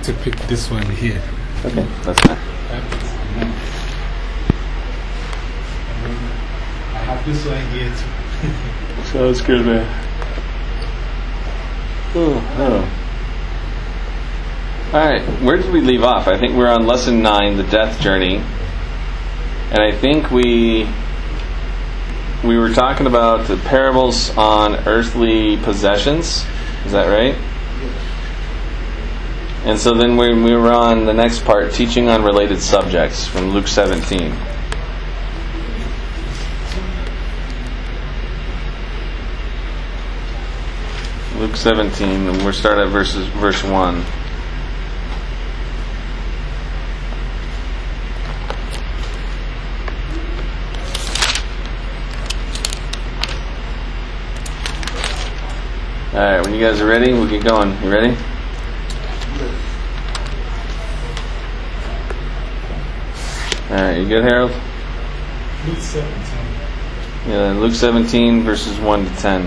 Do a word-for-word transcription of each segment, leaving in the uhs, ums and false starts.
to pick this one here. Okay, that's fine. I have this one here too. Sounds good, man. Oh, oh. Alright, where did we leave off? I think we're on lesson nine, the death journey. And I think we we were talking about the parables on earthly possessions. Is that right? And so then we, we were on the next part, teaching on related subjects, from Luke seventeen. Luke seventeen, and we'll start at verses, verse one. Alright, when you guys are ready, we'll get going. You ready? Alright, you good, Harold? Luke seventeen. Yeah, Luke seventeen, verses one to ten.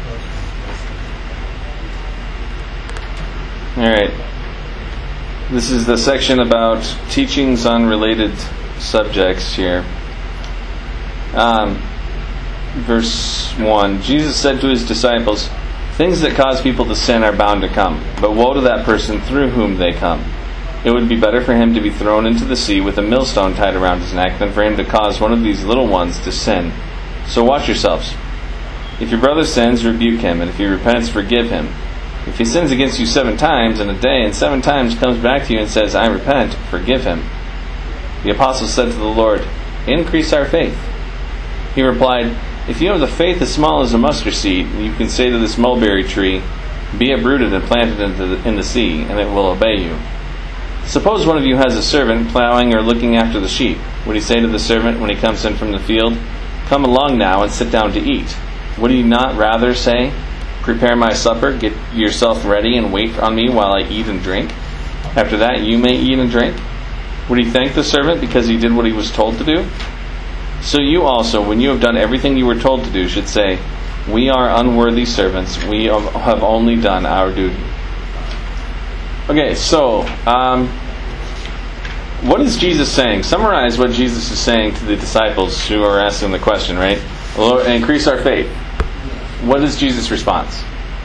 Alright. This is the section about teachings on related subjects here. Um, verse one. Jesus said to his disciples, "Things that cause people to sin are bound to come, but woe to that person through whom they come. It would be better for him to be thrown into the sea with a millstone tied around his neck than for him to cause one of these little ones to sin. So watch yourselves. If your brother sins, rebuke him, and if he repents, forgive him. If he sins against you seven times in a day, and seven times comes back to you and says, 'I repent,' forgive him." The apostles said to the Lord, "Increase our faith." He replied, "If you have the faith as small as a mustard seed, you can say to this mulberry tree, 'Be uprooted and planted into the, in the sea,' and it will obey you. Suppose one of you has a servant plowing or looking after the sheep. Would he say to the servant when he comes in from the field, 'Come along now and sit down to eat'? Would he not rather say, 'Prepare my supper, get yourself ready, and wait on me while I eat and drink? After that you may eat and drink'? Would he thank the servant because he did what he was told to do? So you also, when you have done everything you were told to do, should say, 'We are unworthy servants. We have only done our duty.'" Okay, so, um, what is Jesus saying? Summarize what Jesus is saying to the disciples who are asking the question, right? Lord, increase our faith. What is Jesus' response?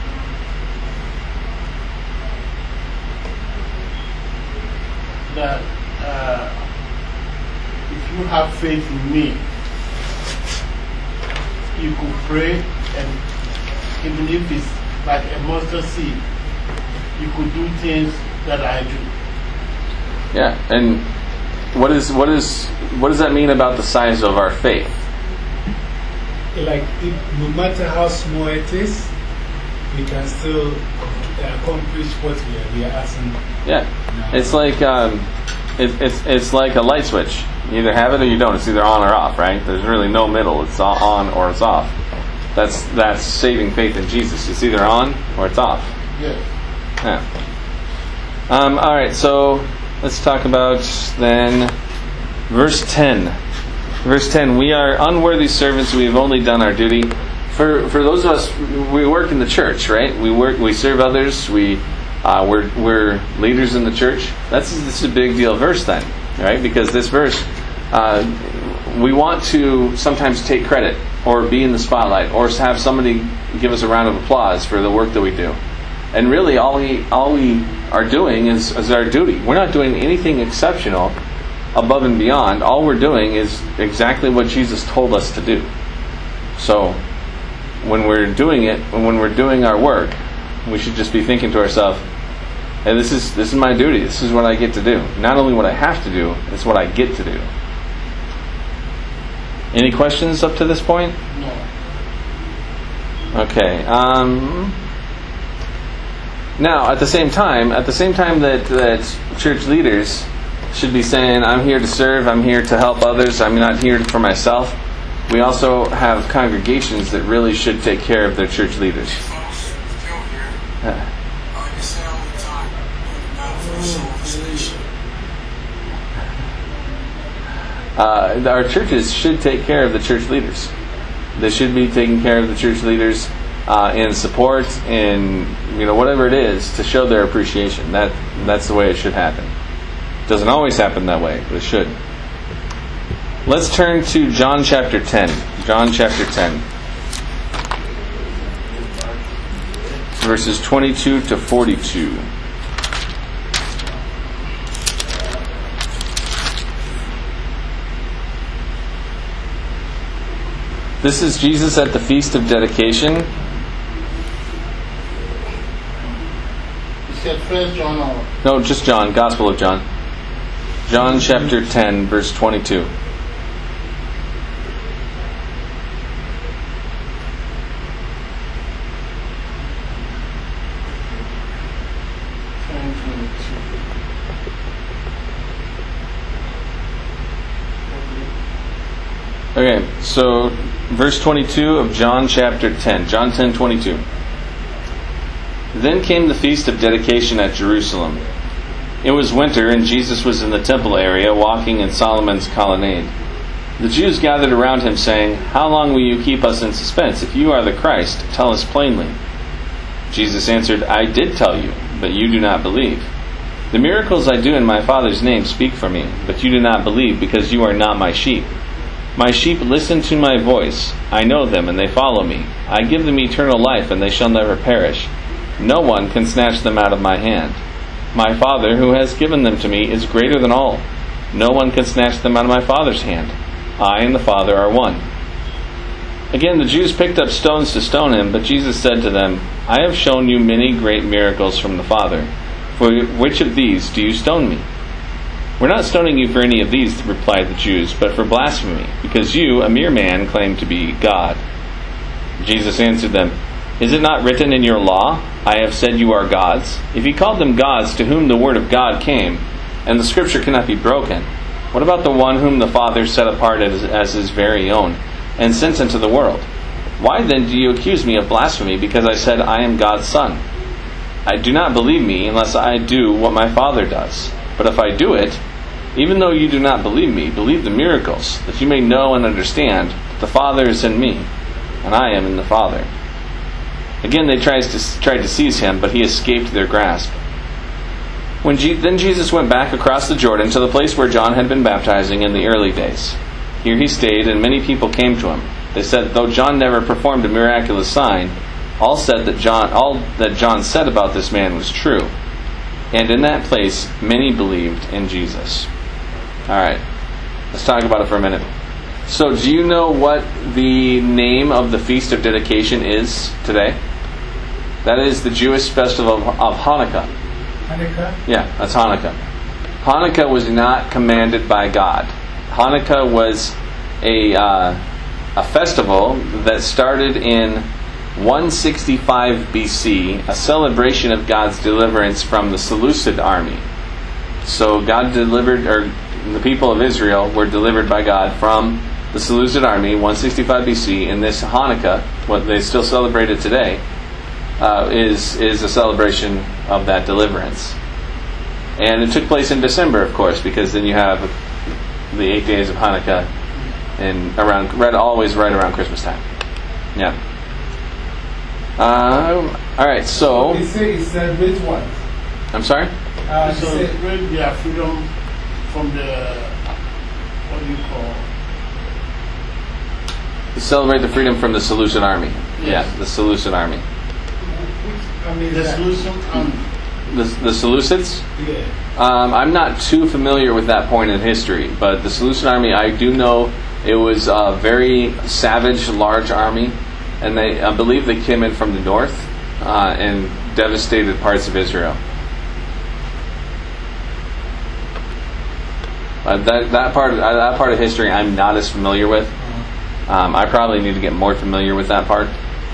That uh, if you have faith in me, you could pray, and even if it's like a mustard seed, you could do things that I do. Yeah, and what is what is what does that mean about the size of our faith? Like, it, no matter how small it is, we can still accomplish what we are, we are asking. Yeah, now. it's like um, it, it's it's like a light switch. You either have it or you don't. It's either on or off, right? There's really no middle. It's on or it's off. That's that's saving faith in Jesus. It's either on or it's off. Yes. Yeah. Um, all right, so let's talk about then verse ten. Verse ten, "We are unworthy servants, we have only done our duty." For for those of us, we work in the church, right? We work, we serve others, we, uh, we're, we're leaders in the church. That's this is a big deal verse then, right? Because this verse, uh, we want to sometimes take credit, or be in the spotlight, or have somebody give us a round of applause for the work that we do. And really, all we all we are doing is, is our duty. We're not doing anything exceptional above and beyond. All we're doing is exactly what Jesus told us to do. So, when we're doing it, when we're doing our work, we should just be thinking to ourselves, "Hey, this is this is my duty. This is what I get to do. Not only what I have to do, it's what I get to do." Any questions up to this point? No. Okay. Um, now, at the same time, at the same time that, that church leaders should be saying, "I'm here to serve, I'm here to help others, I'm not here for myself," we also have congregations that really should take care of their church leaders. Uh, Uh, our churches should take care of the church leaders. They should be taking care of the church leaders uh, in support, in you know whatever it is, to show their appreciation. That that's the way it should happen. It doesn't always happen that way, but it should. Let's turn to John chapter ten. John chapter ten. Verses twenty-two to forty-two. This is Jesus at the Feast of Dedication. You said First John or? No, just John, Gospel of John. John chapter ten, verse twenty-two. Okay, so verse twenty-two of John chapter ten. John ten, twenty-two. Then came the feast of dedication at Jerusalem. It was winter, and Jesus was in the temple area, walking in Solomon's colonnade. The Jews gathered around him, saying, "How long will you keep us in suspense? If you are the Christ, tell us plainly." Jesus answered, "I did tell you, but you do not believe. The miracles I do in my Father's name speak for me, but you do not believe, because you are not my sheep. My sheep listen to my voice. I know them, and they follow me. I give them eternal life, and they shall never perish. No one can snatch them out of my hand. My Father, who has given them to me, is greater than all. No one can snatch them out of my Father's hand. I and the Father are one." Again, the Jews picked up stones to stone him, but Jesus said to them, "I have shown you many great miracles from the Father. For which of these do you stone me?" "We're not stoning you for any of these," replied the Jews, "but for blasphemy, because you, a mere man, claim to be God." Jesus answered them, "Is it not written in your law, 'I have said you are gods'? If he called them gods to whom the word of God came, and the scripture cannot be broken, what about the one whom the Father set apart as, as his very own, and sent into the world? Why then do you accuse me of blasphemy, because I said I am God's Son? I do not believe me unless I do what my Father does. But if I do it, even though you do not believe me, believe the miracles, that you may know and understand that the Father is in me, and I am in the Father." Again they tried to, tried to seize him, but he escaped their grasp. When Je- Then Jesus went back across the Jordan to the place where John had been baptizing in the early days. Here he stayed, and many people came to him. They said, though John never performed a miraculous sign, all said that John, all that John said about this man was true. And in that place, many believed in Jesus. All right, let's talk about it for a minute. So, do you know what the name of the Feast of Dedication is today? That is the Jewish festival of Hanukkah. Hanukkah? Yeah, that's Hanukkah. Hanukkah was not commanded by God. Hanukkah was a uh, a festival that started in one sixty-five B C, a celebration of God's deliverance from the Seleucid army. So God delivered, or the people of Israel were delivered by God from the Seleucid army, one sixty-five B C, and this Hanukkah, what they still celebrate it today, uh, is is a celebration of that deliverance. And it took place in December, of course, because then you have the eight days of Hanukkah, and around right always right around Christmas time. Yeah. Um, all right, so They say it celebrates what? I'm sorry. Uh, So they say- celebrate their freedom from the, what do you call? Celebrate the freedom from the Seleucid army. Yes. Yeah, the Seleucid army. which army is The that? solution. Um, The, the Seleucids? Yeah. Um, I'm not too familiar with that point in history, but the Seleucid army, I do know it was a very savage, large army, and they, I believe they came in from the north uh, and devastated parts of Israel. Uh, that that part of, uh, that part of history I'm not as familiar with. Um, I probably need to get more familiar with that part.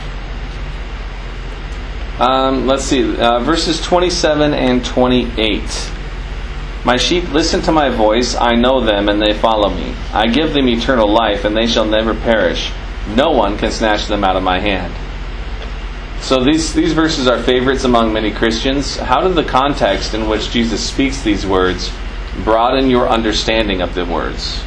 Um, let's see, uh, verses twenty-seven and twenty-eight. "My sheep listen to my voice, I know them, and they follow me. I give them eternal life, and they shall never perish. No one can snatch them out of my hand." So these, these verses are favorites among many Christians. How did the context in which Jesus speaks these words broaden your understanding of the words?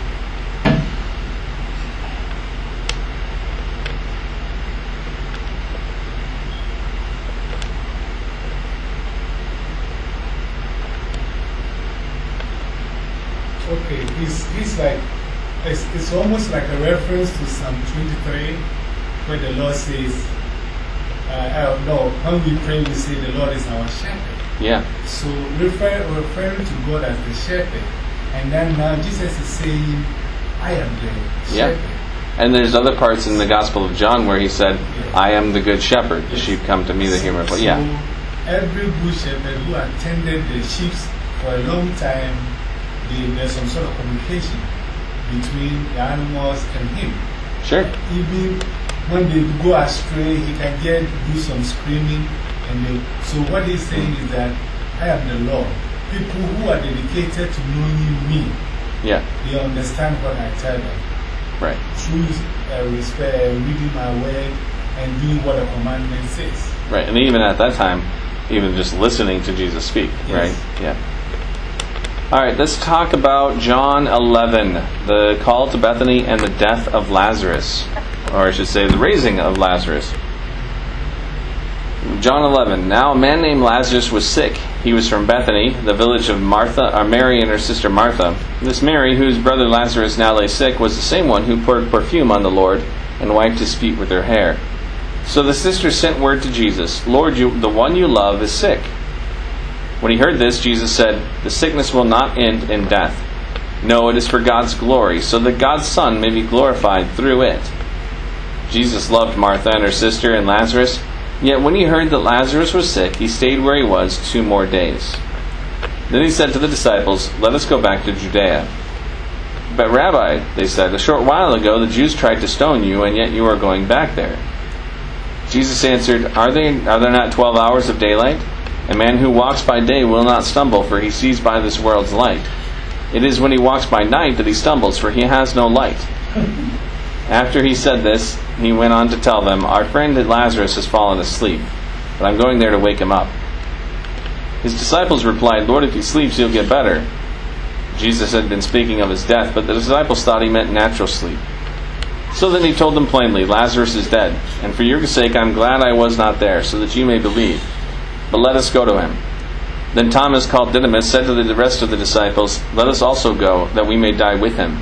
Okay, he's, he's like, it's, it's almost like a reference to Psalm twenty-three, where the Lord says, uh, uh, no, when we pray, we say the Lord is our shepherd. Yeah. So refer, referring to God as the shepherd. And then now Jesus is saying, I am the shepherd. Yeah. And there's other parts in the Gospel of John where he said, yes. I am the good shepherd. The yes. sheep come to me, the human. So, Yeah. So every good shepherd who attended the sheep for a long time, they, there's some sort of communication between the animals and him. Sure. Even when they go astray, he can get do some screaming. And they, so what he's saying is that I am the Lord. People who are dedicated to knowing me, yeah. they understand what I tell them. Right. Through uh, respect, uh, reading my word and doing what the commandment says. Right. And even at that time, even just listening to Jesus speak. Yes. Right? Yeah. All right, let's talk about John eleven, the call to Bethany and the death of Lazarus. Or I should say, the raising of Lazarus. John eleven. Now a man named Lazarus was sick. He was from Bethany, the village of Martha, or Mary and her sister Martha. This Mary, whose brother Lazarus now lay sick, was the same one who poured perfume on the Lord and wiped his feet with her hair. So the sisters sent word to Jesus, Lord, you, the one you love is sick. When he heard this, Jesus said, the sickness will not end in death. No, it is for God's glory, so that God's Son may be glorified through it. Jesus loved Martha and her sister and Lazarus. Yet when he heard that Lazarus was sick, he stayed where he was two more days. Then he said to the disciples, let us go back to Judea. But Rabbi, they said, a short while ago the Jews tried to stone you, and yet you are going back there. Jesus answered, Are they, are there not twelve hours of daylight? A man who walks by day will not stumble, for he sees by this world's light. It is when he walks by night that he stumbles, for he has no light. After he said this, he went on to tell them, Our friend Lazarus has fallen asleep, but I'm going there to wake him up. His disciples replied, Lord, if he sleeps, he'll get better. Jesus had been speaking of his death, but the disciples thought he meant natural sleep. So then he told them plainly, Lazarus is dead, and for your sake I'm glad I was not there, so that you may believe. But let us go to him. Then Thomas, called Didymus, said to the rest of the disciples, Let us also go, that we may die with him.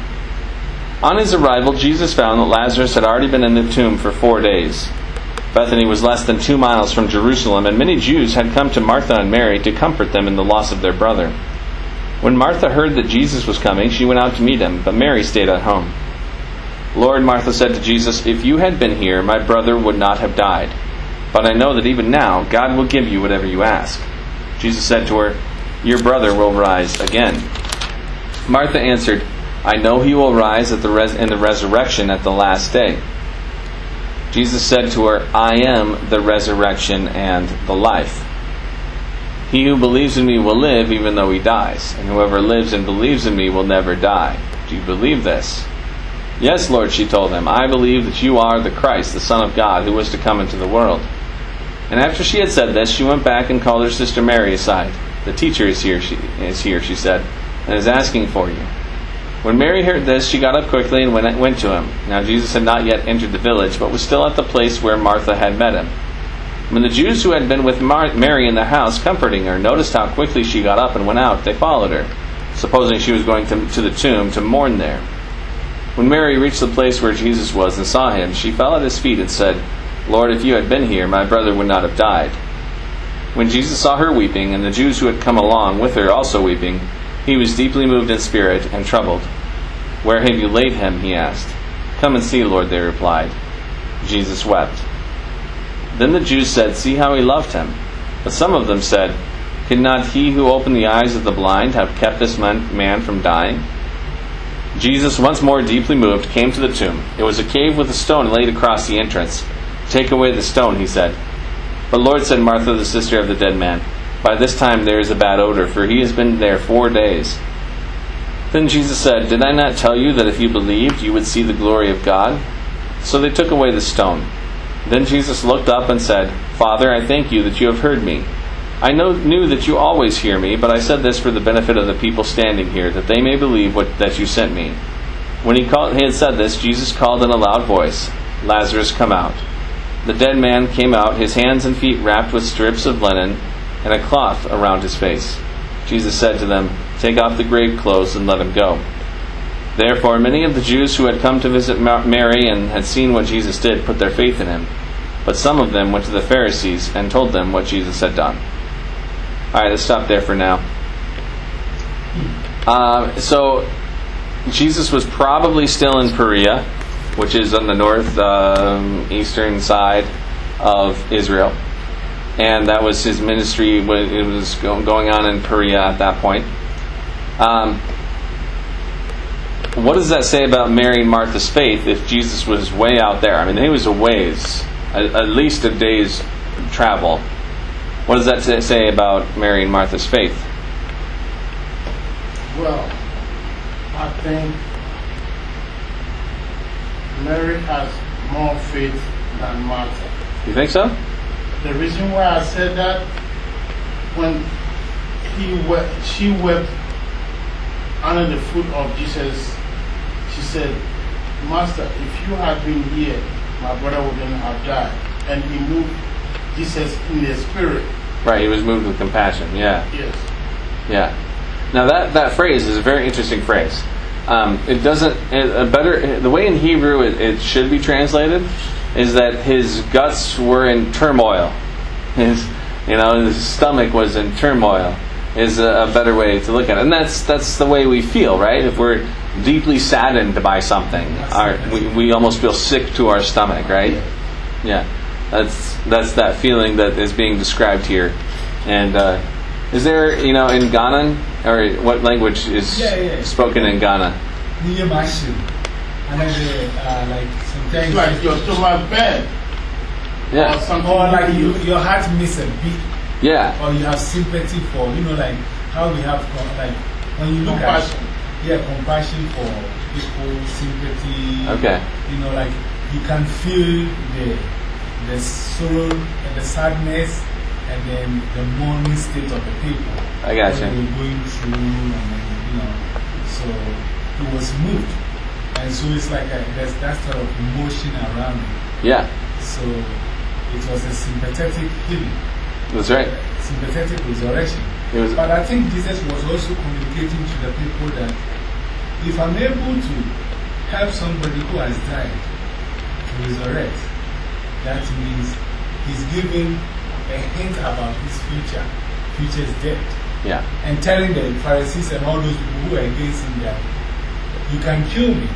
On his arrival, Jesus found that Lazarus had already been in the tomb for four days. Bethany was less than two miles from Jerusalem, and many Jews had come to Martha and Mary to comfort them in the loss of their brother. When Martha heard that Jesus was coming, she went out to meet him, but Mary stayed at home. Lord, Martha said to Jesus, If you had been here, my brother would not have died. But I know that even now, God will give you whatever you ask. Jesus said to her, Your brother will rise again. Martha answered, I know he will rise at the res- in the resurrection at the last day. Jesus said to her, I am the resurrection and the life. He who believes in me will live even though he dies, and whoever lives and believes in me will never die. Do you believe this? Yes, Lord, she told him, I believe that you are the Christ, the Son of God, who was to come into the world. And after she had said this, she went back and called her sister Mary aside. The teacher is here, she, is here, she said, and is asking for you. When Mary heard this, she got up quickly and went, went to him. Now Jesus had not yet entered the village, but was still at the place where Martha had met him. When the Jews who had been with Mar- Mary in the house, comforting her, noticed how quickly she got up and went out, they followed her, supposing she was going to, to the tomb to mourn there. When Mary reached the place where Jesus was and saw him, she fell at his feet and said, Lord, if you had been here, my brother would not have died. When Jesus saw her weeping, and the Jews who had come along with her also weeping, he was deeply moved in spirit and troubled. Where have you laid him? He asked. Come and see, Lord, they replied. Jesus wept. Then the Jews said, See how he loved him. But some of them said, Could not he who opened the eyes of the blind have kept this man, man from dying? Jesus, once more deeply moved, came to the tomb. It was a cave with a stone laid across the entrance. Take away the stone, he said. But Lord, said Martha, the sister of the dead man, by this time there is a bad odor, for he has been there four days. Then Jesus said, Did I not tell you that if you believed, you would see the glory of God? So they took away the stone. Then Jesus looked up and said, Father, I thank you that you have heard me. I know, knew that you always hear me, but I said this for the benefit of the people standing here, that they may believe what, that you sent me. When he, called, he had said this, Jesus called in a loud voice, Lazarus, come out. The dead man came out, his hands and feet wrapped with strips of linen, and a cloth around his face. Jesus said to them, "Take off the grave clothes and let him go." Therefore, many of the Jews who had come to visit Mary and had seen what Jesus did put their faith in him. But some of them went to the Pharisees and told them what Jesus had done. Alright, let's stop there for now. Uh, so, Jesus was probably still in Perea, which is on the north um, eastern side of Israel. And that was his ministry. It was going on in Perea at that point. Um, what does that say about Mary and Martha's faith if Jesus was way out there? I mean, he was a ways, at least a day's travel. What does that say about Mary and Martha's faith? Well, I think Mary has more faith than Martha. You think so? The reason why I said that, when he wept, she wept under the foot of Jesus, she said, "Master, if you had been here, my brother wouldn't have died." And he moved Jesus in the spirit. Right, he was moved with compassion, yeah. Yes. Yeah. Now that, that phrase is a very interesting phrase. Um, it doesn't, it, a better, the way in Hebrew it, it should be translated is that his guts were in turmoil. His, you know, his stomach was in turmoil is a, a better way to look at it. And that's that's the way we feel, right? If we're deeply saddened by something, our, we, we almost feel sick to our stomach, right? Yeah. That's that's that feeling that is being described here. And uh, is there, you know, in Ghana, or what language is yeah, yeah. spoken in Ghana? And then, uh, like sometimes it's like your stomach bad. Yeah. Or, something or like you, your heart miss a beat. Yeah. Or you have sympathy for, you know, like how we have, like when you look compassion. at, yeah, compassion for people, sympathy. Okay. You know, like you can feel the the sorrow and the sadness, and then the mourning state of the people. I got what you. they were going through, and then, you know, so it was moved. And so it's like a, there's that sort of emotion around it. Yeah. So it was a sympathetic healing. That's right. Sympathetic resurrection. It was, but I think Jesus was also communicating to the people that if I'm able to help somebody who has died to resurrect, that means he's giving a hint about his future. Future's dead. yeah. And telling the Pharisees and all those people who are against him that you can kill me.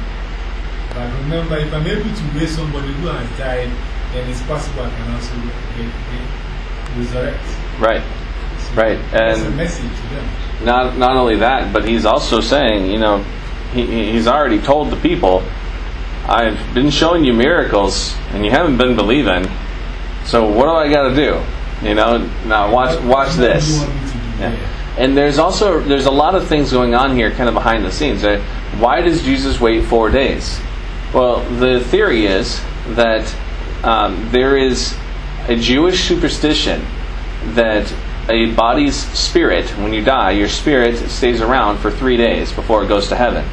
But remember, if I'm able to raise somebody who has died, then it's possible I can also get, get, resurrect. Right. So right. That's And a message to them. Not, not only that, but he's also saying, you know, he, he's already told the people, I've been showing you miracles and you haven't been believing. So what do I got to do? You know, now watch, watch this. Yeah. And there's also, there's a lot of things going on here kind of behind the scenes. Right? Why does Jesus wait four days? Well, the theory is that um, there is a Jewish superstition that a body's spirit, when you die, your spirit stays around for three days before it goes to heaven.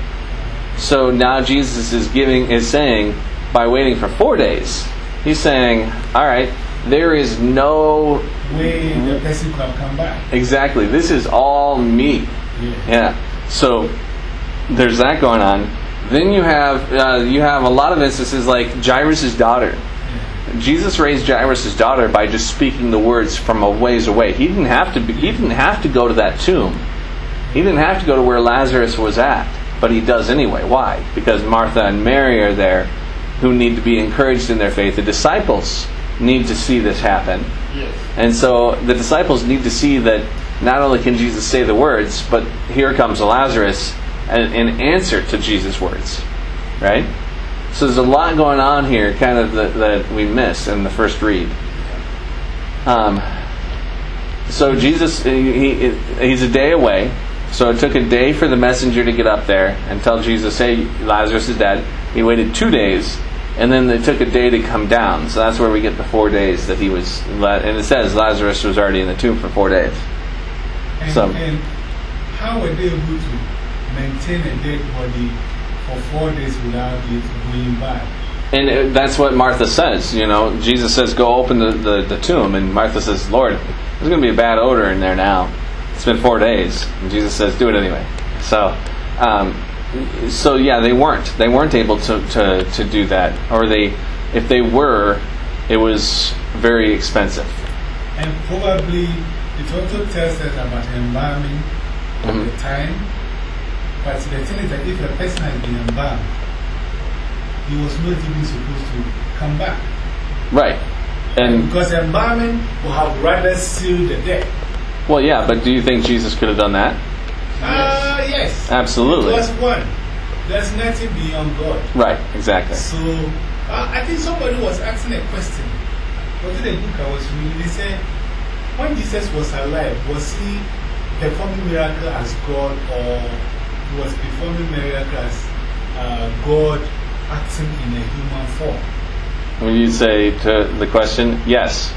So now Jesus is giving, is saying, by waiting for four days, he's saying, all right, there is no way the person could have come back. Exactly. This is all me. Yeah. Yeah. So there's that going on. Then you have uh, you have a lot of instances like Jairus' daughter. Yeah. Jesus raised Jairus' daughter by just speaking the words from a ways away. He didn't have to. Be, he didn't have to go to that tomb. He didn't have to go to where Lazarus was at, but he does anyway. Why? Because Martha and Mary are there, who need to be encouraged in their faith. The disciples need to see this happen. Yes. And so the disciples need to see that not only can Jesus say the words, but here comes Lazarus in answer to Jesus' words. Right? So there's a lot going on here kind of that, that we miss in the first read. Um, so Jesus, he, he, he's a day away. So it took a day for the messenger to get up there and tell Jesus, hey, Lazarus is dead. He waited two days. And then it took a day to come down. So that's where we get the four days that he was... And it says Lazarus was already in the tomb for four days. And, so, and how were they able to maintain a dead body for four days without it going bad? And it, that's what Martha says. You know, Jesus says, go open the, the, the tomb. And Martha says, Lord, there's going to be a bad odor in there now. It's been four days. And Jesus says, do it anyway. So, um, so yeah, they weren't. They weren't able to, to, to do that. Or they, if they were, it was very expensive. And probably it also tells us about embalming at Mm-hmm. the time. But the thing is that if a person has been embalmed, he was not even supposed to come back. Right. And because embalming will have rather sealed the death. well, yeah, but do you think Jesus could have done that? Ah, uh, yes. Absolutely. It was one. There's nothing beyond God. Right, exactly. So, uh, I think somebody was asking a question. Was it a book I was reading? They said, when Jesus was alive, was he performing miracles as God, or he was performing miracles as uh, God acting in a human form? When you say to the question, yes.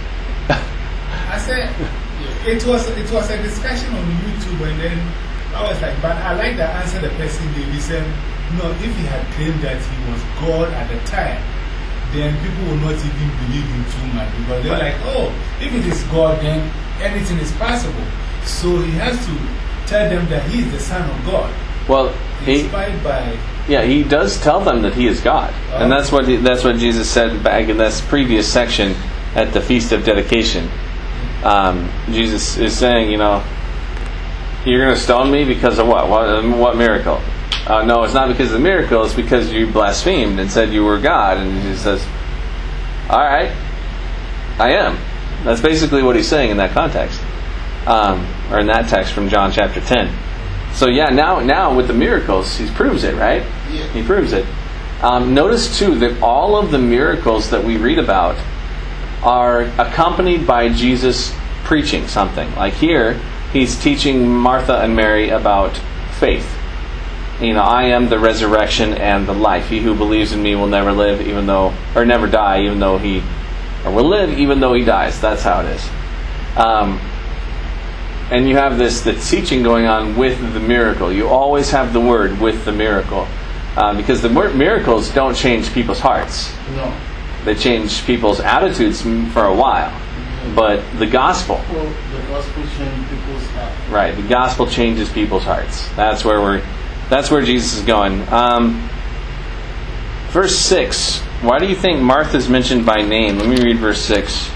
I said, it was, it was a discussion on YouTube, and then I was like, but I like the answer the person gave. He said, no, if he had claimed that he was God at the time, then people will not even believe him too much, because they're like, oh, if it is God, then anything is possible. So he has to tell them that he is the Son of God. Well, he, inspired by. yeah, he does tell them that he is God. Oh. And that's what, he, that's what Jesus said back in this previous section at the Feast of Dedication. Um, Jesus is saying, you know, you're going to stone me because of what? What, what miracle? Uh, no, it's not because of the miracle. It's because you blasphemed and said you were God. And he says, all right, I am. That's basically what he's saying in that context. Um, or in that text from John chapter ten. So yeah, now now with the miracles, he proves it, right? Yeah. He proves it. Um, notice too that all of the miracles that we read about are accompanied by Jesus preaching something. Like here, he's teaching Martha and Mary about faith. You know, I am the resurrection and the life. He who believes in me will never live, even though, or never die, even though he, or will live, even though he dies. That's how it is. Um, and you have this the teaching going on with the miracle. You always have the word with the miracle, uh, because the miracles don't change people's hearts. No. They change people's attitudes for a while, but the gospel. Well, the gospel changes people's hearts. Right, the gospel changes people's hearts. That's where we're. That's where Jesus is going. Um, verse six. Why do you think Martha is mentioned by name? Let me read verse six.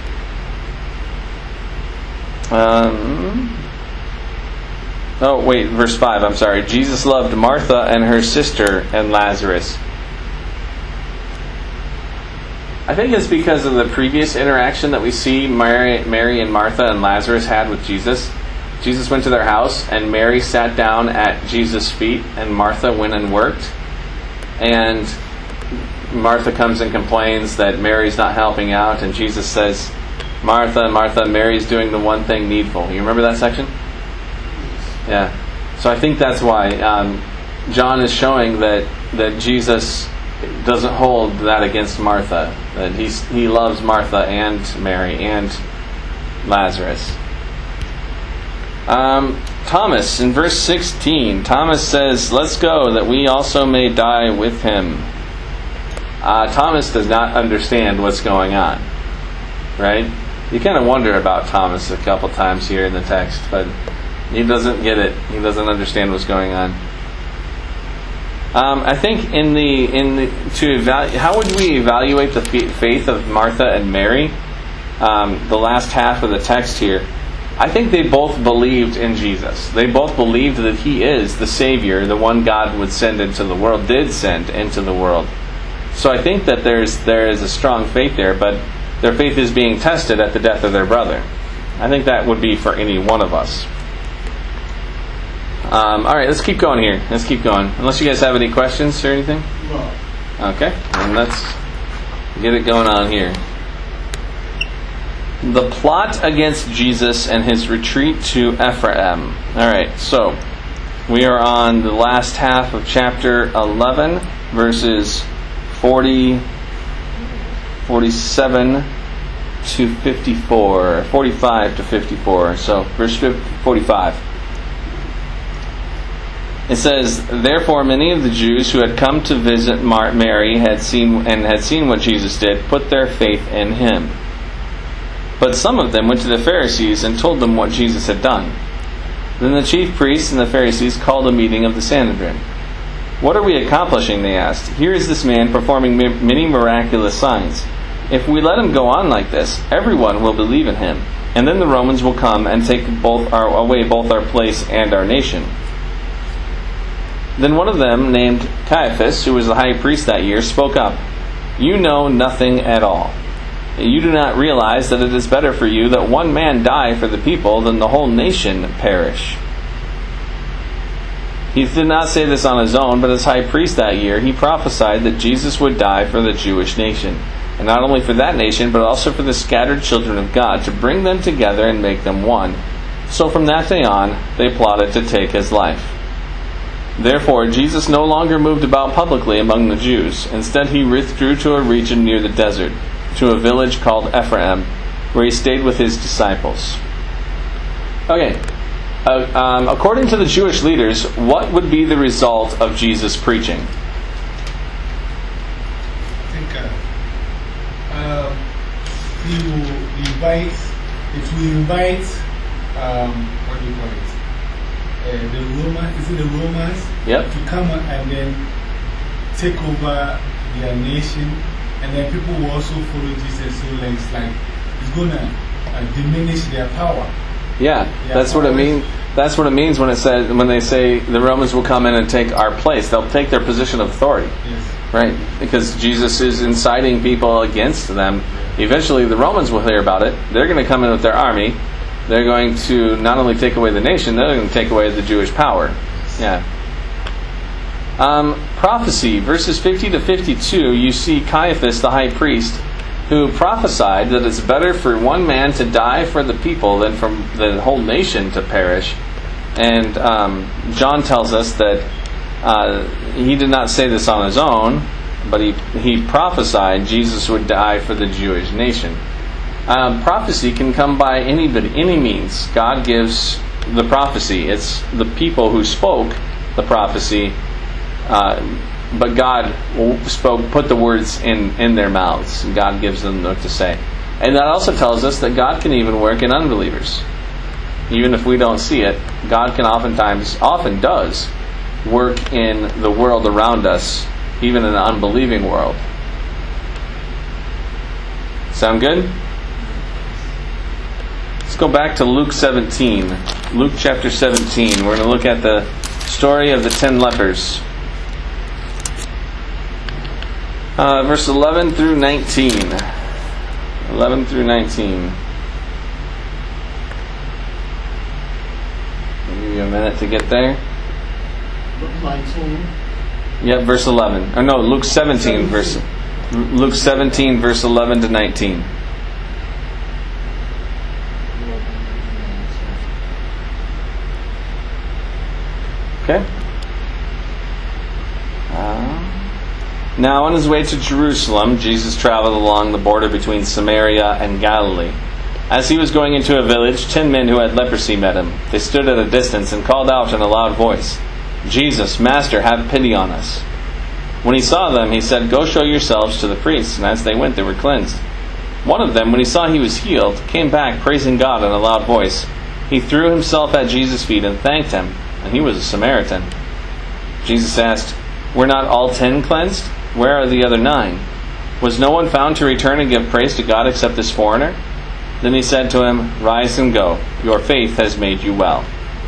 Um, oh, wait, verse five. I'm sorry. Jesus loved Martha and her sister and Lazarus. I think it's because of the previous interaction that we see Mary, Mary and Martha and Lazarus had with Jesus. Jesus went to their house, and Mary sat down at Jesus' feet, and Martha went and worked. And Martha comes and complains that Mary's not helping out, and Jesus says, Martha, Martha, Mary's doing the one thing needful. You remember that section? Yeah. So I think that's why um, John is showing that, that Jesus doesn't hold that against Martha, that he's, he loves Martha and Mary and Lazarus. Um, Thomas, in verse sixteen, Thomas says, let's go that we also may die with him. Uh, Thomas does not understand what's going on. Right? You kind of wonder about Thomas a couple times here in the text, but he doesn't get it. He doesn't understand what's going on. Um, I think in the in the, to evaluate, how would we evaluate the faith of Martha and Mary? Um, the last half of the text here. I think they both believed in Jesus. They both believed that He is the Savior, the one God would send into the world, did send into the world. So I think that there's there is a strong faith there, but their faith is being tested at the death of their brother. I think that would be for any one of us. Um, all right, let's keep going here. Let's keep going. Unless you guys have any questions or anything? No. Okay, and let's get it going on here. The plot against Jesus and his retreat to Ephraim. Alright, so we are on the last half of chapter eleven, verses forty, forty-seven to fifty-four, forty-five to fifty-four. So, verse forty-five. It says, therefore many of the Jews who had come to visit Mary had seen and had seen what Jesus did, put their faith in him. But some of them went to the Pharisees and told them what Jesus had done. Then the chief priests and the Pharisees called a meeting of the Sanhedrin. "What are we accomplishing?" they asked. "Here is this man performing many miraculous signs. If we let him go on like this, everyone will believe in him, and then the Romans will come and take both our, away both our place and our nation." Then one of them, named Caiaphas, who was the high priest that year, spoke up. "You know nothing at all. You do not realize that it is better for you that one man die for the people than the whole nation perish." He did not say this on his own, but as high priest that year, he prophesied that Jesus would die for the Jewish nation, and not only for that nation, but also for the scattered children of God, to bring them together and make them one. So from that day on, they plotted to take his life. Therefore, Jesus no longer moved about publicly among the Jews. Instead, he withdrew to a region near the desert, to a village called Ephraim, where he stayed with his disciples. Okay, uh, um, according to the Jewish leaders, what would be the result of Jesus preaching? I think uh, uh, he will invite, it will invite, um, what do you call it? Uh, the Romans, is it the Romans? Yep. To come and then take over their nation. And then people will also follow Jesus, so like, it's like it's going to uh, diminish their power. Yeah, their that's what it powers. means. That's what it means when it says when they say the Romans will come in and take our place. They'll take their position of authority, Yes. right? Because Jesus is inciting people against them. Eventually, the Romans will hear about it. They're going to come in with their army. They're going to not only take away the nation, they're going to take away the Jewish power. Yeah. Um, prophecy, verses fifty to fifty-two, you see Caiaphas, the high priest, who prophesied that it's better for one man to die for the people than for the whole nation to perish. And um, John tells us that uh, he did not say this on his own, but he, he prophesied Jesus would die for the Jewish nation. Um, prophecy can come by anybody, any means. God gives the prophecy. It's the people who spoke the prophecy. Uh, but God spoke, put the words in, in their mouths. And God gives them what to say. And that also tells us that God can even work in unbelievers. Even if we don't see it, God can oftentimes, often does, work in the world around us, even in an unbelieving world. Sound good? Let's go back to Luke seventeen. Luke chapter seventeen. We're going to look at the story of the ten lepers. Uh, verse eleven through nineteen. eleven through nineteen. I'll give you a minute to get there. Luke nineteen. Yep, verse eleven. Or no, Luke seventeen, verse Luke seventeen, verse eleven to nineteen. Okay. Uh, now, on his way to Jerusalem, Jesus traveled along the border between Samaria and Galilee. As he was going into a village, ten men who had leprosy met him. They stood at a distance and called out in a loud voice, "Jesus, Master, have pity on us." When he saw them, he said, "Go show yourselves to the priests." And as they went, they were cleansed. One of them, when he saw he was healed, came back praising God in a loud voice. He threw himself at Jesus' feet and thanked him, and he was a Samaritan. Jesus asked, "Were not all ten cleansed? Where are the other nine? Was no one found to return and give praise to God except this foreigner?" Then he said to him, "Rise and go. Your faith has made you well."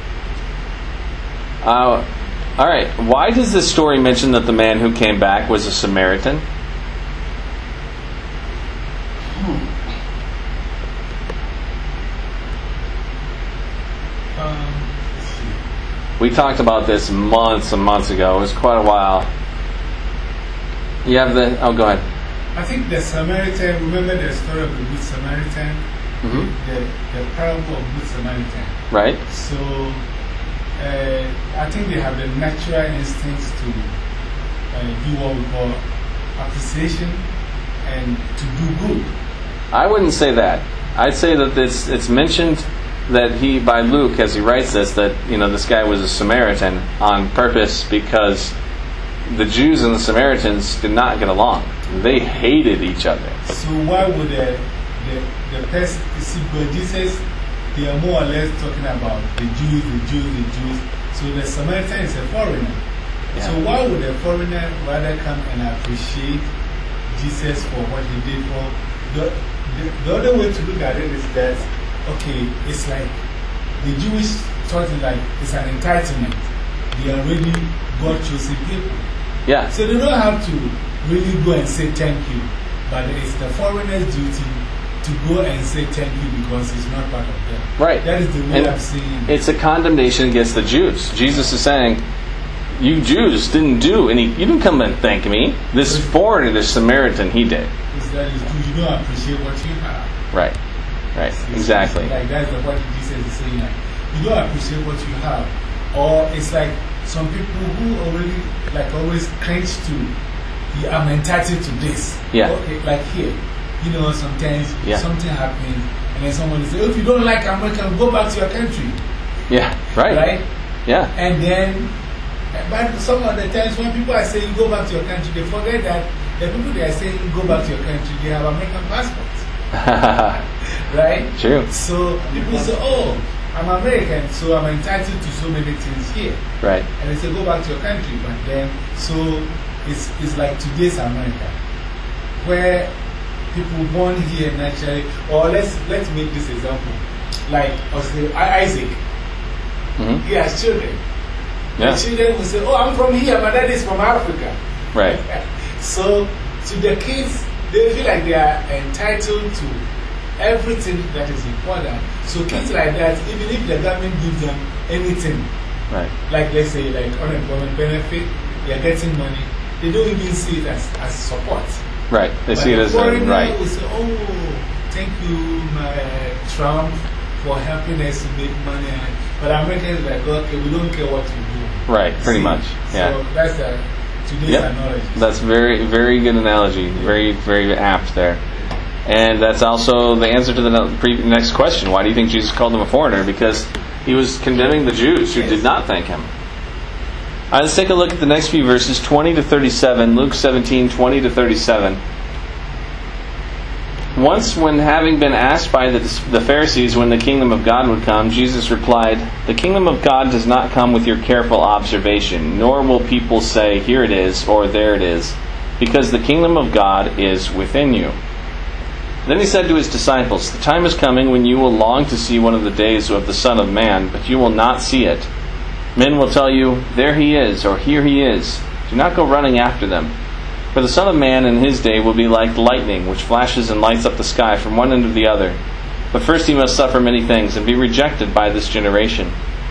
Uh, all right. Why does this story mention that the man who came back was a Samaritan? Um, let's see. We talked about this months and months ago. It was quite a while. You have the... Oh, go ahead. I think the Samaritan, remember the story of the Good Samaritan? Mm-hmm. The, the parable of Good Samaritan. Right? So, uh, I think they have the natural instincts to uh, do what we call appreciation and to do good. I wouldn't say that. I'd say that it's, it's mentioned that he, by Luke, as he writes this, that, you know, this guy was a Samaritan on purpose because the Jews and the Samaritans did not get along. They hated each other. So why would the, the, the person, you see, but Jesus they are more or less talking about the Jews, the Jews, the Jews. So the Samaritan is a foreigner. Yeah. So why would a foreigner rather come and appreciate Jesus for what he did for? The, the, the other way to look at it is that, okay, it's like the Jewish thought it like it's an entitlement. They are really God-chosen people. Yeah. So they don't have to really go and say thank you. But it's the foreigner's duty to go and say thank you because it's not part of them. Right. That is the way And I'm seeing it. it's a condemnation against the Jews. Jesus is saying, you Jews didn't do any, you didn't come and thank me. This foreigner, this Samaritan, he did. It's that is good. You don't appreciate what you have. Right. Right. It's- Exactly. Like that's the what Jesus is saying. Like, you don't appreciate what you have. Or it's like some people who already, like always cringe to, yeah, I'm entitled to this. Yeah. Okay, like here, you know, sometimes Yeah. something happens and then someone says, oh, if you don't like America, go back to your country. Yeah. Right. Right? Yeah. And then, but some of the times when people are saying go back to your country, they forget that the people they are saying go back to your country, they have American passports. Right? True. So people say, oh, I'm American, so I'm entitled to so many things here. Right. And they say go back to your country. But then, so it's, it's like today's America, where people born here naturally, or let's, let's make this example. Like, I'll say, Isaac, Mm-hmm. he has children. Yeah. The children will say, oh, I'm from here, my dad is from Africa. Right. So, to the kids, they feel like they are entitled to everything that is important. So, kids like that, even if the government gives them anything, Right. like let's say, like unemployment benefit, they are getting money, they don't even see it as, as support. Right. They But see it the as a foreigner right. will say, oh, thank you, my Trump, for helping us to make money. But Americans are like, okay, we don't care what you do. Right. Pretty See? much. Yeah. So that's the, today's Yep. analogy. That's very, very good analogy. Very, very apt there. And that's also the answer to the no- pre- next question. Why do you think Jesus called him a foreigner? Because he was condemning the Jews who did not thank him. All right, let's take a look at the next few verses, twenty to thirty-seven, Luke seventeen, twenty to thirty-seven. Once, when having been asked by the, the Pharisees when the kingdom of God would come, Jesus replied, "The kingdom of God does not come with your careful observation, nor will people say, 'Here it is,' or 'There it is,' because the kingdom of God is within you." Then he said to his disciples, "The time is coming when you will long to see one of the days of the Son of Man, but you will not see it. Men will tell you, 'There he is,' or 'Here he is.' Do not go running after them. For the Son of Man in his day will be like lightning, which flashes and lights up the sky from one end to the other. But first he must suffer many things and be rejected by this generation.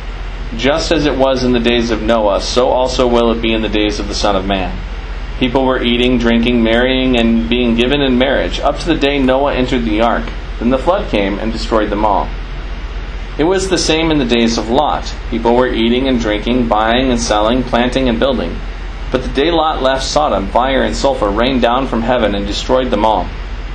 Just as it was in the days of Noah, so also will it be in the days of the Son of Man. People were eating, drinking, marrying, and being given in marriage, up to the day Noah entered the ark. Then the flood came and destroyed them all. It was the same in the days of Lot. People were eating and drinking, buying and selling, planting and building. But the day Lot left Sodom, fire and sulfur rained down from heaven and destroyed them all.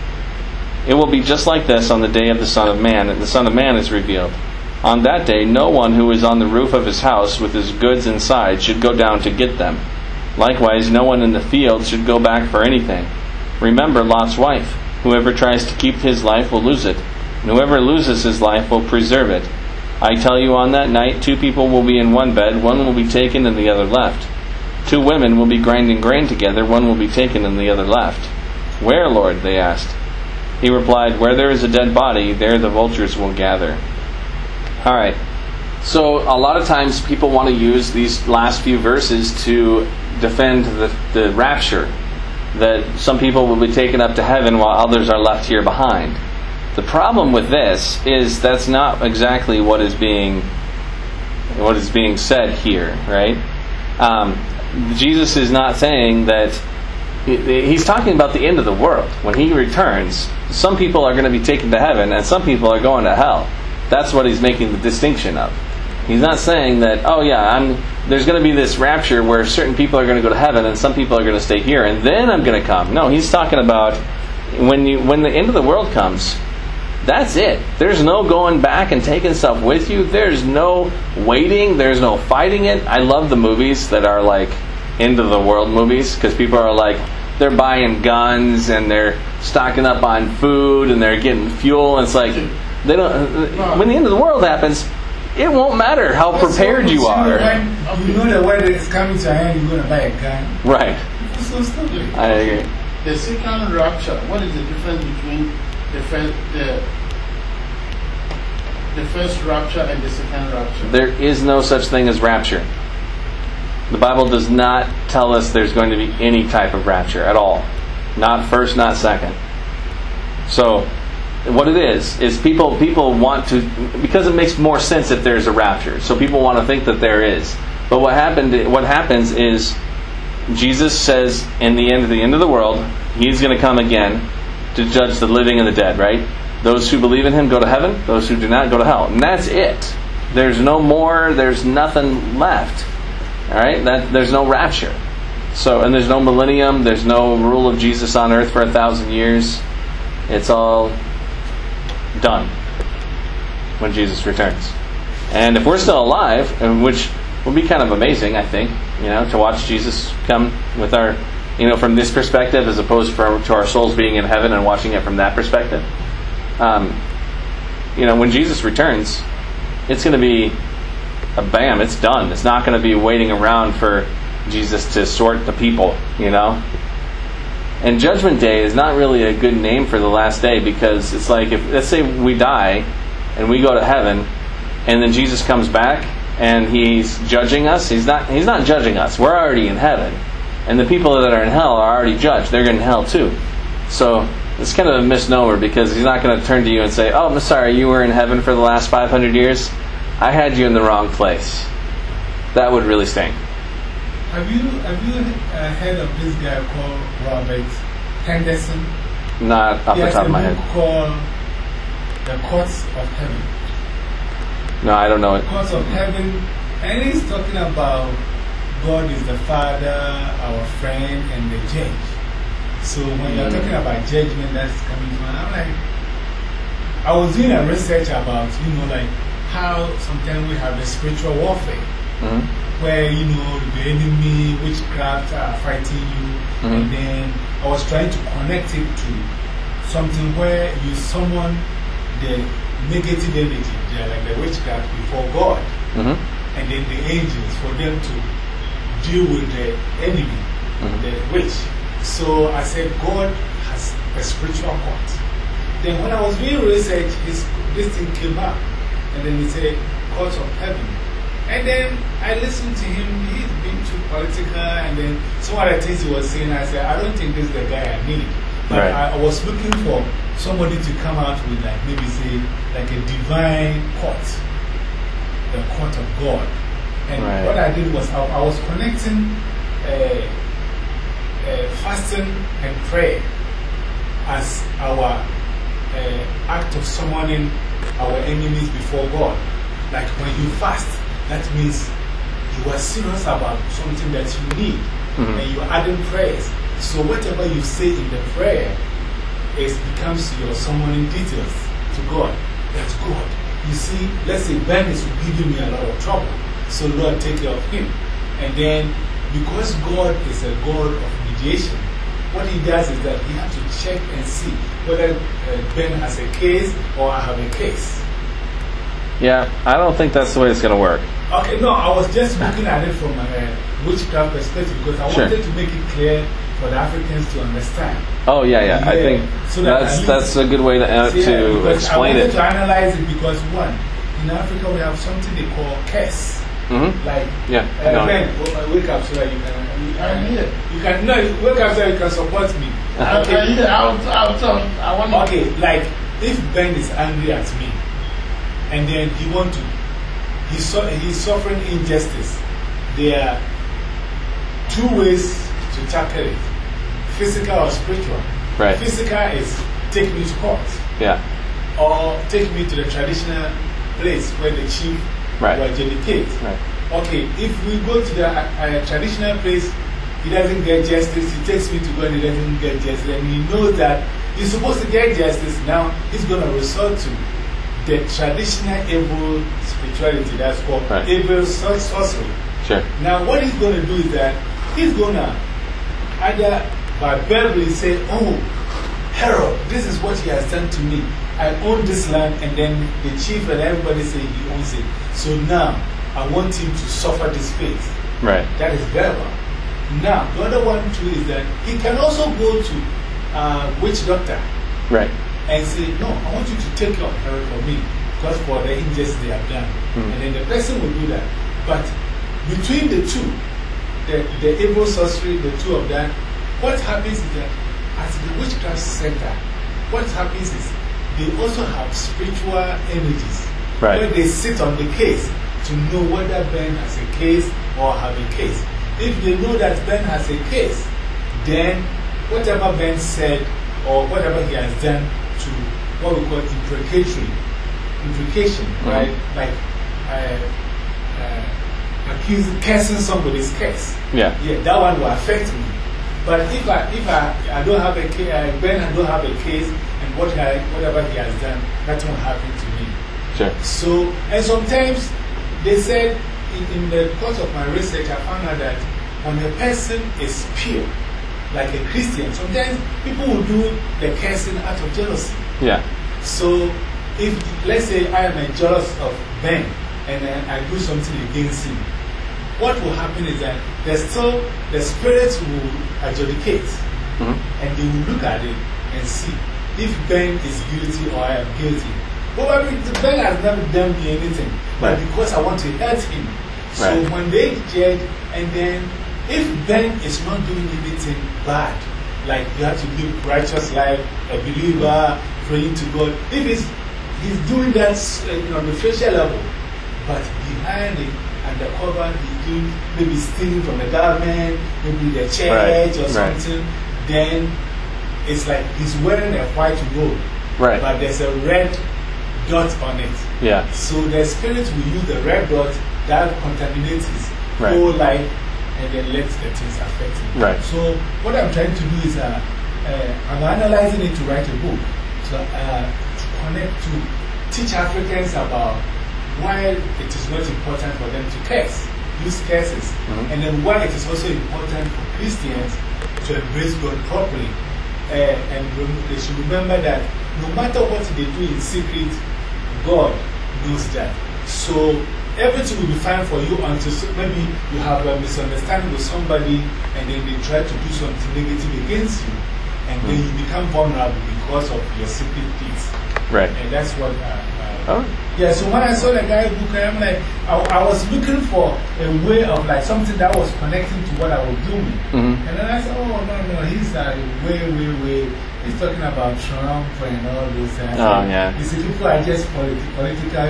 It will be just like this on the day of the Son of Man, and the Son of Man is revealed. On that day, no one who is on the roof of his house with his goods inside should go down to get them. Likewise, no one in the field should go back for anything. Remember Lot's wife. Whoever tries to keep his life will lose it, and whoever loses his life will preserve it. I tell you, on that night, two people will be in one bed, one will be taken and the other left. Two women will be grinding grain together, one will be taken and the other left. Where, Lord? They asked. He replied, Where there is a dead body, there the vultures will gather. Alright, so a lot of times people want to use these last few verses to defend the, the rapture, that some people will be taken up to heaven while others are left here behind. The problem with this is that's not exactly what is being what is being said here, right? Um, Jesus is not saying that. He's talking about the end of the world. When he returns, some people are going to be taken to heaven and some people are going to hell. That's what he's making the distinction of. He's not saying that, oh yeah, I'm, there's going to be this rapture where certain people are going to go to heaven and some people are going to stay here and then I'm going to come. No, he's talking about when you when the end of the world comes, that's it. There's no going back and taking stuff with you. There's no waiting. There's no fighting it. I love the movies that are like end of the world movies because people are like, they're buying guns and they're stocking up on food and they're getting fuel. And it's like, They don't. When the end of the world happens, it won't matter how What's prepared wrong you with are. When you know the weather is coming to an end, you're going to buy a gun. Right. It's so stupid. I agree. The second rapture, what is the difference between the first, the, the first rapture and the second rapture? There is no such thing as rapture. The Bible does not tell us there's going to be any type of rapture at all. Not first, not second. So, what it is, is people people want to, because it makes more sense if there's a rapture. So people want to think that there is. But what happened? What happens is, Jesus says in the end of the end of the world, He's going to come again to judge the living and the dead, right? Those who believe in Him go to heaven. Those who do not go to hell. And that's it. There's no more. There's nothing left. All right? That there's no rapture. So, and there's no millennium. There's no rule of Jesus on earth for a thousand years. It's all done when Jesus returns. And if we're still alive, which would be kind of amazing, I think, you know, to watch Jesus come with our, you know, from this perspective as opposed for, to our souls being in heaven and watching it from that perspective. Um, you know, when Jesus returns, it's going to be a bam, it's done. It's not going to be waiting around for Jesus to sort the people, you know. And Judgment Day is not really a good name for the last day, because it's like, if let's say we die and we go to heaven, and then Jesus comes back and He's judging us. He's not. He's not judging us. We're already in heaven, and the people that are in hell are already judged. They're in hell too. So it's kind of a misnomer, because He's not going to turn to you and say, "Oh, I'm sorry, you were in heaven for the last five hundred years. I had you in the wrong place." That would really stink. Have you have you uh, heard of this guy called Robert Henderson? Not off he the top of my head. head. Called The Courts of Heaven. No, I don't know it. Courts of Heaven, and he's talking about God is the Father, our friend, and the Judge. So when you're talking about judgment that's coming to mind, I'm like, I was doing a research about, you know, like how sometimes we have the spiritual warfare. Mm-hmm. Where, you know, the enemy, witchcraft are fighting you. Mm-hmm. And then I was trying to connect it to something where you summon the negative energy, like the witchcraft, before God. Mm-hmm. And then the angels, for them to deal with the enemy, mm-hmm. the witch. So I said, God has a spiritual court. Then when I was doing research, his, this thing came up. And then he said, Courts of Heaven. And then I listened to him. He's been too political. And then some other things he was saying, I said, I don't think this is the guy I need. But right. I, I was looking for somebody to come out with, like, maybe say, like a divine court, the court of God. And right. what I did was, I, I was connecting uh, uh, fasting and prayer as our uh, act of summoning our enemies before God. Like when you fast, that means you are serious about something that you need, mm-hmm. and you are adding prayers. So whatever you say in the prayer is becomes your summoning details to God. That's God. You see, let's say Ben is giving me a lot of trouble, so Lord, take care of him. And then, because God is a God of mediation, what he does is that he has to check and see whether uh, Ben has a case or I have a case. Yeah, I don't think that's the way it's going to work. Okay, no, I was just looking at it from a witchcraft perspective because I sure. wanted to make it clear for the Africans to understand. Oh, yeah, yeah. yeah. I think so that that's, that's a good way to, uh, yeah, to explain I wanted it. to analyze it because, one, in Africa we have something they call curse. Mm-hmm. Like, yeah, uh, no. Ben, wake up so that you can. You can, I'm here. You can, no, wake up so that you can support me. I'm Okay. here. I'll, I'll tell. I want to. Okay, like, if Ben is angry at me, and then he want to, he's, so, he's suffering injustice, there are two ways to tackle it, physical or spiritual. Right. Physical is take me to court. Yeah. Or take me to the traditional place where the chief right. will dedicate. Right. Okay, if we go to the uh, traditional place, he doesn't get justice, he takes me to God, he doesn't get justice, and he knows that he's supposed to get justice. Now he's going to resort to the traditional evil spirituality that's called right. evil sorcery. Sure. Now, what he's going to do is that he's going to either by verbally say, oh, Harold, this is what he has done to me. I own this land, and then the chief and everybody say he owns it. So now, I want him to suffer this fate. Right. That is verbal. Now, the other one too is that he can also go to uh, witch doctor. Right. And say, no, I want you to take care of her for me, because for the injustice they have done. Mm. And then the person will do that. But between the two, the, the evil sorcery, the two of that, what happens is that at the witchcraft center, what happens is they also have spiritual energies. Right. Where they sit on the case to know whether Ben has a case or have a case. If they know that Ben has a case, then whatever Ben said or whatever he has done to what we call imprecatory, implication, Mm-hmm. right? Like uh, uh, accusing, cursing somebody's case. Yeah. Yeah, that one will affect me. But if I, if I, I don't have a case, uh, Ben I don't have a case, and what I, whatever he has done, that won't happen to me. Sure. So, and sometimes they said, in, in the course of my research, I found out that when a person is pure, like a Christian, sometimes people will do the cursing out of jealousy. Yeah. So, if, let's say I am jealous of Ben, and then I do something against him, what will happen is that there's still, the spirits will adjudicate, Mm-hmm. and they will look at it and see if Ben is guilty or I am guilty. Probably Ben has never done me anything, but because I want to hurt him. So Right. when they judge, and then if Ben is not doing anything bad, like you have to live righteous life, a believer, praying to God, if he's, he's doing that uh, on the facial level, but behind it, undercover, he's doing maybe stealing from the government, maybe the church Right. or Right. something, then it's like he's wearing a white robe, Right. but there's a red dot on it. Yeah. So the spirit will use the red dot that contaminates his Right. whole life and then let the things affect him. Right. So what I'm trying to do is uh, uh, I'm analyzing it to write a book to, uh, to connect, to teach Africans about why it is not important for them to curse, use curses, Mm-hmm. and then why it is also important for Christians to embrace God properly. Uh, and rem they should remember that no matter what they do in secret, God knows that. So everything will be fine for you until so maybe you have a misunderstanding with somebody and then they try to do something negative against you. And then you become vulnerable because of your secret deeds. Right. And that's what. Uh, uh, Oh. Yeah, so when I saw the guy book, I'm like, I, I was looking for a way of like something that was connecting to what I was doing. Mm-hmm. And then I said, oh, no, no, he's uh, way, way, way. He's talking about Trump and all those things. Oh, yeah. You see, people are just politi political,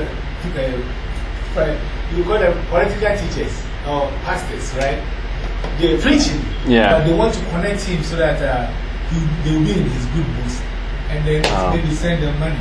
uh, you call them political teachers or pastors, right? They're preaching, Yeah. but they want to connect him so that uh, he, they'll be in his good books. And then Oh. maybe send them money.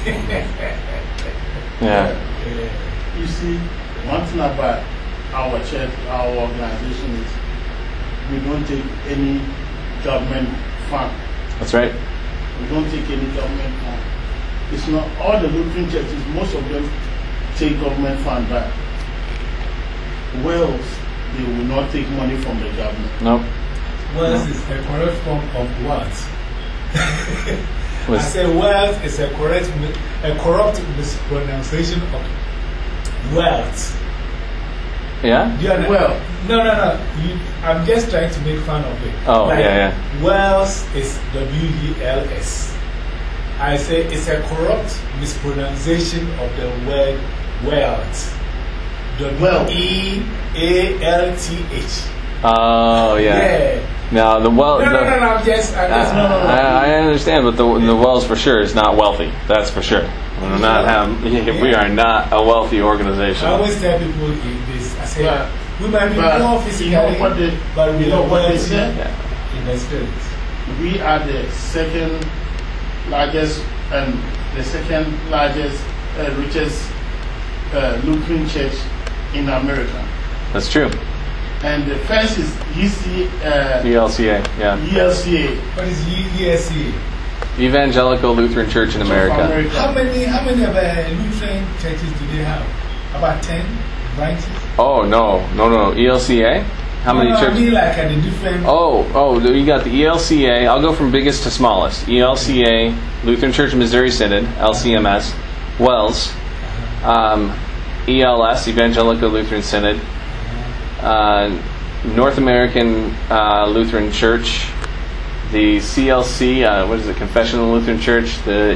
Yeah. You see, one thing about our church, our organization is we don't take any government fund. That's right. We don't take any government fund. It's not all the Lutheran churches, most of them take government fund, but Wales, they will not take money from the government. Nope. Wealth is a correct form of what? I Was, say wealth is a correct, mi- a corrupt mispronunciation of wealth. yeah? Do you understand? Well, No, no, no. You, I'm just trying to make fun of it. Oh, like, yeah, yeah. Wealth is W E L S. I say it's a corrupt mispronunciation of the word wealth. W E A L T H. Oh, yeah. Yeah. No, the well. No, no, the, no, no, I'm just, I'm just, Uh, no, no, no. I, I understand, but the the Wells for sure is not wealthy. That's for sure. We're not have, we are not a wealthy organization. I always tell people in this, I say, But- we might be but more you physically, know what they- but we you know are what they wealthy said? Yeah. in the spirit. we are the second largest and the second largest, uh, richest uh, Lutheran church in America. That's true. And the first is E C, uh, E L C A, yeah. E L C A. What is E S C? Evangelical Lutheran Church in America. How many, how many of uh, Lutheran churches do they have? About ten branches? Oh, no. No, no. E L C A? How no, many no, churches? I mean like at the different. Oh, oh, you got the E L C A. I'll go from biggest to smallest. E L C A, Lutheran Church Missouri Synod, L C M S, Wells, um, E L S, Evangelical Lutheran Synod, uh, North American uh, Lutheran Church, the C L C, uh, what is it, Confessional Lutheran Church, the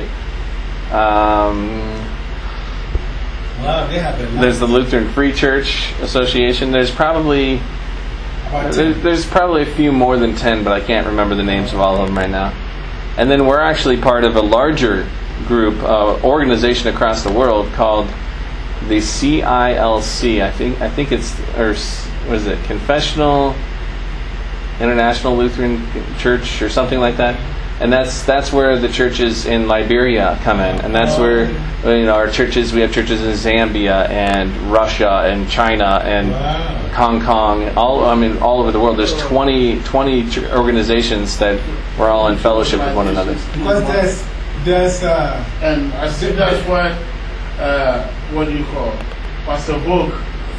um, Wow, they have a lot. there's the Lutheran Free Church Association. There's probably About There, ten. there's probably a few more than ten, but I can't remember the names of all of them right now. And then we're actually part of a larger group, uh, organization across the world called the C I L C. I think I think it's or s- what is it? Confessional International Lutheran Church or something like that. And that's that's where the churches in Liberia come in, and that's where you know our churches. We have churches in Zambia and Russia and China and Wow. Hong Kong, all I mean, all over the world. There's twenty, twenty ch- organizations that we're all in fellowship with one another. Because there's there's uh And I see that's why, uh, what do you call, Pastor Vogue,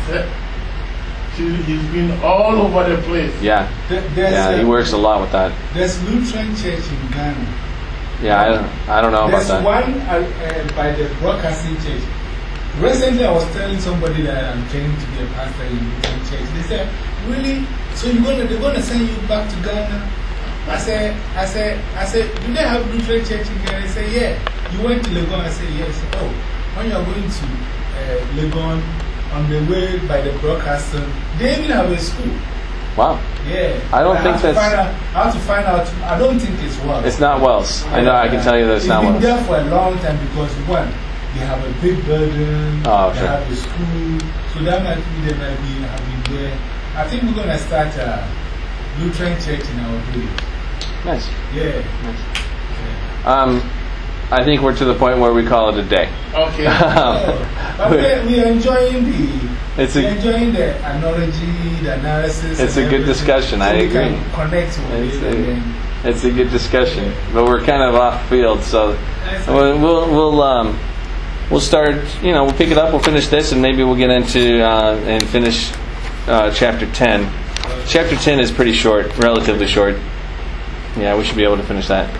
he- he's been all over the place. Yeah, there- there's yeah, uh, he works a lot with that. there's Lutheran Church in Ghana. Yeah, I don't, I don't know about There's that. one uh, uh, by the Broadcasting Church. Recently, I was telling somebody that I'm training to be a pastor in Lutheran Church. They said, "Really? So you're gonna they're gonna send you back to Ghana?" I said, "I said, I said, do they have Lutheran Church in Ghana?" They said, "Yeah." You went to Legon? I said, "Yes." Oh, when you're going to uh, Legon, on the way by the broadcasting, they even have a school. Wow, Yeah. I don't I think have to that's- find out- I have to find out. I don't think it's Wells. it's not Wells. I know. I can tell you that it's not been Wells. there for a long time because, one, they have a big building, Oh, they sure. have a school, so that might be they might be have been there. I think we're going to start a Lutheran church in our village. Nice. Yeah. Um, I think we're to the point where we call it a day. Okay. Oh, but we're, we're enjoying the. It's we're a enjoying the analogy, the analysis. It's and a good everything. discussion, So I we agree. Can connect with It's it. a- and then- it's a good discussion, but we're kind of off field. So we'll we'll we'll, um, we'll start. You know, we'll pick it up. We'll finish this, and maybe we'll get into uh, and finish uh, chapter ten. Chapter ten is pretty short, relatively short. Yeah, we should be able to finish that.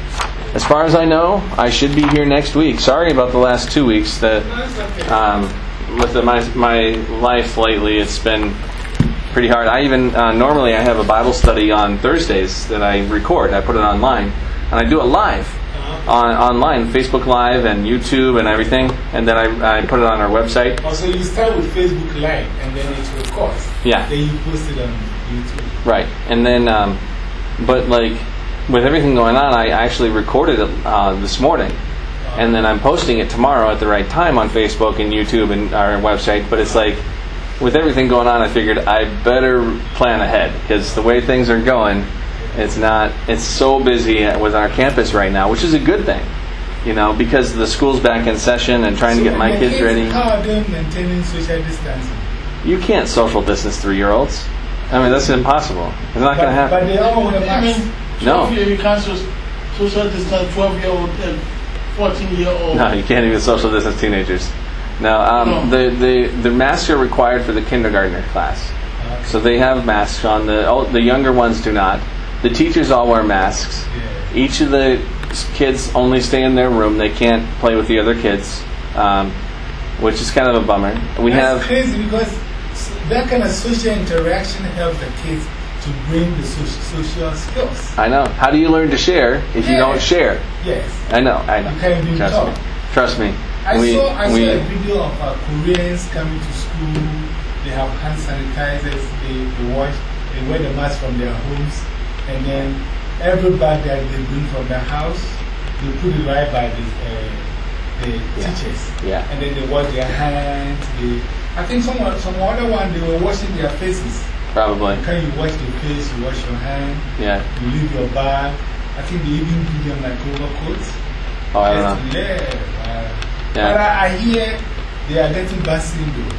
As far as I know, I should be here next week. Sorry about the last two weeks. The That's okay. um, with the, my my life lately, it's been pretty hard. I even uh, normally I have a Bible study on Thursdays that I record. I put it online, and I do it live on online, Facebook Live and YouTube and everything. And then I I put it on our website. Also, you start with Facebook Live and then it records. Yeah. Then you post it on YouTube. Right, and then, um, but like with everything going on, I actually recorded it uh, this morning, and then I'm posting it tomorrow at the right time on Facebook and YouTube and our website. But it's like with everything going on, I figured I better plan ahead because the way things are going, it's not. It's so busy with our campus right now, which is a good thing, you know, because the school's back in session and trying to So get my the kids ready. How are they maintaining social distancing? You can't social distance three-year-olds. I mean, that's impossible. It's not going to But, but happen. they all wear I masks. mean, No. twelve year, you can't so- social distance twelve year old and fourteen year old. No, you can't even social distance teenagers. No, um, No. the, the the masks are required for the kindergartner class, Okay. so they have masks on. The oh, the younger ones do not. The teachers all wear masks. Yeah. Each of the kids only stay in their room. They can't play with the other kids, um, which is kind of a bummer. We That's have crazy because s- that kind of social interaction helps the kids to bring the social, social skills. I know. How do you learn to share if you Yeah. don't share? Yes. I know. I know. You can't even Trust talk. me. Trust me. I we saw, I we saw a video of uh, Koreans coming to school. They have hand sanitizers. They, they wash. They wear the mask from their homes, and then every bag that they bring from the house, they put it right by the, uh, the teachers. Yeah. And then they wash their hands. They, I think some some other one they were washing their faces. probably. Can you wash the face? You wash your hand. Yeah. You leave your bag. I think they even give them like overcoats. Oh, I don't know. Yeah. Uh, Yeah. But I, I hear they are getting vaccine though.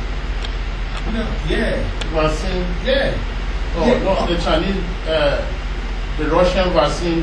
No, yeah, Vaccine. yeah. Oh, Yeah. no, the Chinese, uh, the Russian vaccine.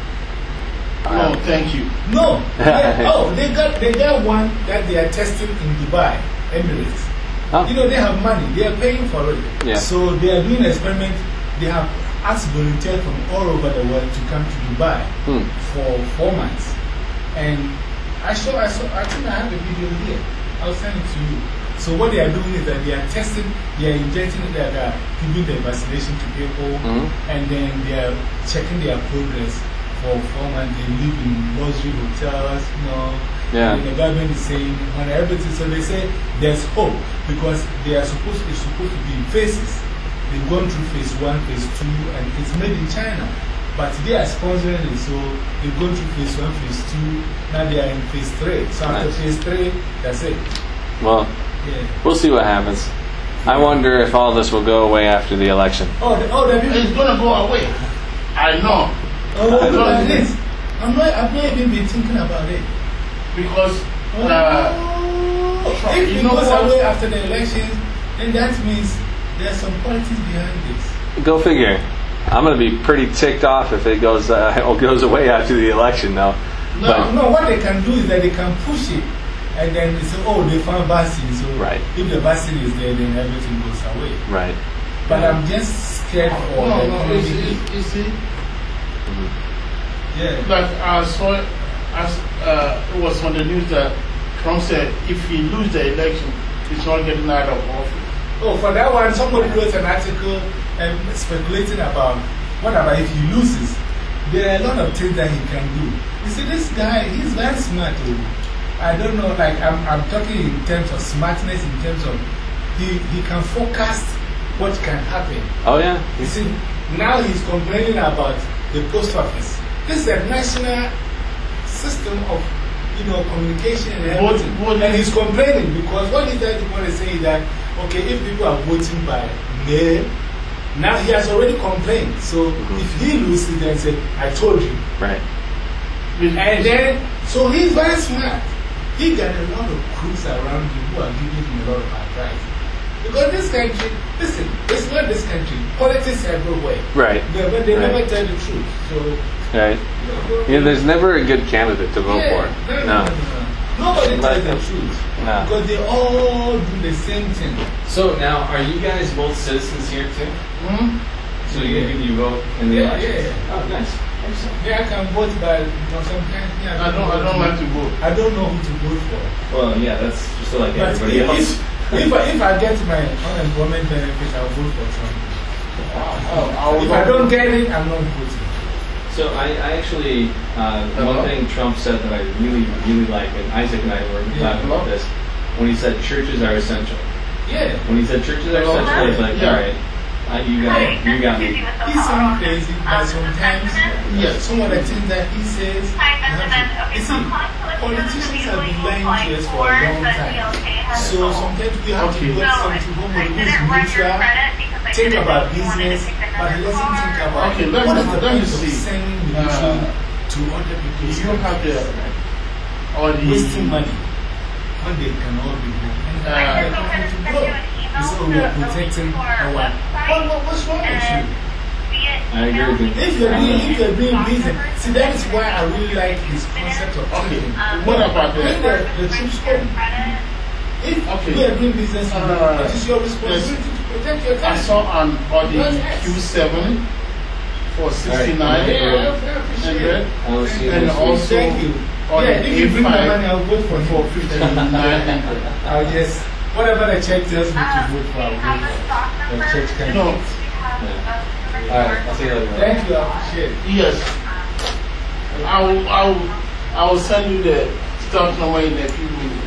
No, thank you. No. Yeah. Oh, they got, they got one that they are testing in Dubai, Emirates. Oh. You know, they have money. They are paying for it. Yeah. So they are doing an experiment. They have asked volunteers from all over the world to come to Dubai Hmm. for four months. And I saw, I saw, I think I have a video here. I'll send it to you. So what they are doing is that they are testing, they are injecting, they are giving the vaccination to people, Mhm. and then they are checking their progress for four months. They live in luxury hotels, you know. Yeah. And the government is saying on everything. So they say there's hope because they are supposed, it's supposed to be in phases. They've gone through phase one, phase two, and it's made in China. But they are sponsoring it, so they've gone through phase one, phase two, now they are in phase three. So after Nice. phase three, that's it. Well, Yeah. we'll see what happens. I wonder if all this will go away after the election. Oh, the, oh, the people. It's going to go away. I know. Oh, I look know at it. this. I'm not, I've not even been thinking about it. Because uh, Oh, if you it know goes what? away after the elections, then that means there's some politics behind this. Go figure. I'm going to be pretty ticked off if it goes uh, or goes away after the election, though. No, But No, what they can do is that they can push it and then they say, oh, they found vaccine. So Right. if the vaccine is there, then everything goes away. right. But I'm just scared for no, the no, you see, economy. you see, Yeah. like I saw, as uh, it was on the news that Trump said if he loses the election, he's not getting out of office. Oh, for that one, somebody wrote an article um, speculating about what about if he loses. There are a lot of things that he can do. You see, this guy, he's very smart. Oh. I don't know, like, I'm, I'm talking in terms of smartness, in terms of he, he can forecast what can happen. Oh, yeah. You see, now he's complaining about the post office. This is a national system of, you know, communication and What- everything. what- And he's complaining because what he's trying to want to say is that, okay, if people are voting by mail, now he has already complained. So if he loses, then say, I told you. Right. And then, so he's very smart. He got a lot of crews around him who are giving him a lot of advice. Because this country, listen, it's not this country. Politics everywhere. Right. They, but they Right. never tell the truth. So, Right. Yeah, there's never a good candidate to vote yeah, for. No, no, No. no, no. Nobody tells the truth. No. Because they all do the same thing. So now, are you guys both citizens here too? Hmm? So you, you vote in the Yeah, elections? yeah. Oh, nice. Excellent. Yeah, I can vote, but you know, sometimes yeah, I don't, I don't like to vote. I don't know who to vote for. Well, yeah, that's just like But everybody if, else. if, I, if I get my unemployment benefit, I'll vote for Trump. Oh, If I don't get it, I'm not voting. So I, I actually, uh, Hello? one thing Trump said that I really, really like, and Isaac and I were Yeah, talking about hello? this, when he said churches are essential. Yeah. When he said churches are Hello? essential, I was like, Yeah. all right, I, you got it, you got me. He sounds crazy, but sometimes Yes. some of the things that he says, you have to- you see, politicians have been lying to us for a long time. So sometimes we have to Okay. go something somebody who is neutral, think about business, but he doesn't think about Okay, let what me- is the let me point of see. sending Uh, military to other people's You don't have the, countries? or the, Wasting money when they can all be home. And Uh, I don't want to go. He said we are protecting our what, what, what's wrong with you? I agree with you. If you're being, if you're being business, see that is why I really like his concept of okay, taking. what about Bring the, the, the troops home. If Okay. we are doing business, No, no, no, no. it is your responsibility to protect your I country. saw an Audi Yes. Q seven for Alright. sixty-nine Yeah, I appreciate hundred, it. I will see you and next week. also Thank you. Audi Yeah, if you bring the money, A five I'll vote for for you. fifty-nine hundred. I'll just, whatever the check tells me to vote for, I'll vote for. The church can No. Alright, I'll see you later. Thank you, I appreciate it. Yes. I will, I will, I will send you the stock number in a few minutes.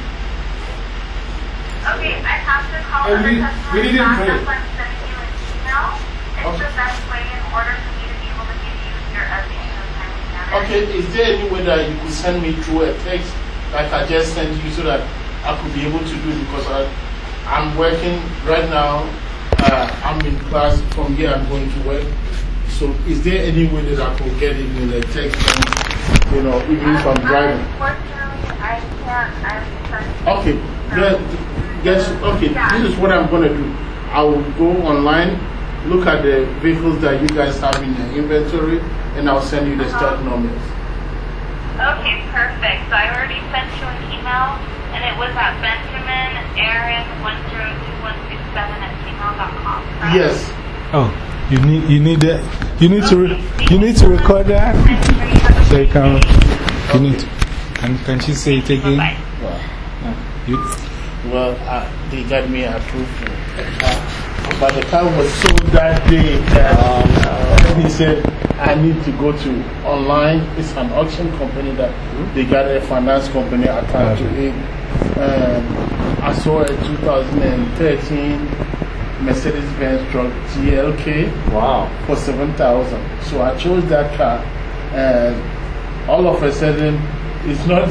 Okay, I have to call Hey, other we- customers we didn't back pray. up when sending you an email. It's Okay. the best way in order for me to be able to give you your update in a timely manner. Okay, is there any way that you could send me through a text like I just sent you so that I could be able to do it because I, I'm working right now. Uh, I'm in class. From here, I'm going to work. So, is there any way that I could get it in a text? And, you know, even if I'm driving. Unfortunately, I can't. I'm sorry. Okay, guess, guess, okay, this is what I'm going to do. I will go online, look at the vehicles that you guys have in the inventory, and I'll send you the stock numbers. Okay, perfect. So I already sent you an email, and it was at Benjamin Aaron one zero two one six seven at gmail dot com. Yes. Oh, you need, you need that. You need to, re you need to record that. So you can, you need to, can, can she say it again? Well, You, well uh, they got me approved. Uh, but the car was sold that day that uh, he said, I need to go to online. It's an auction company that they got a finance company attached to it. Um, I saw a two thousand thirteen Mercedes-Benz truck G L K Wow. for seven thousand. So I chose that car, and all of a sudden, it's not.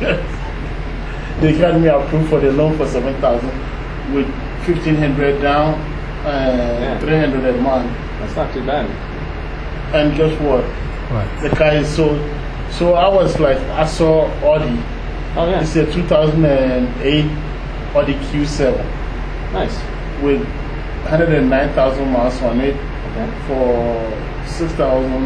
They got me approved for the loan for seven thousand with fifteen hundred down and Yeah. three hundred a month. That's not too bad. And guess what? what? The car is sold. So I was like, I saw Audi. Oh, yeah. It's a two thousand eight Audi Q seven Nice. with one hundred nine thousand miles on it Okay. for six thousand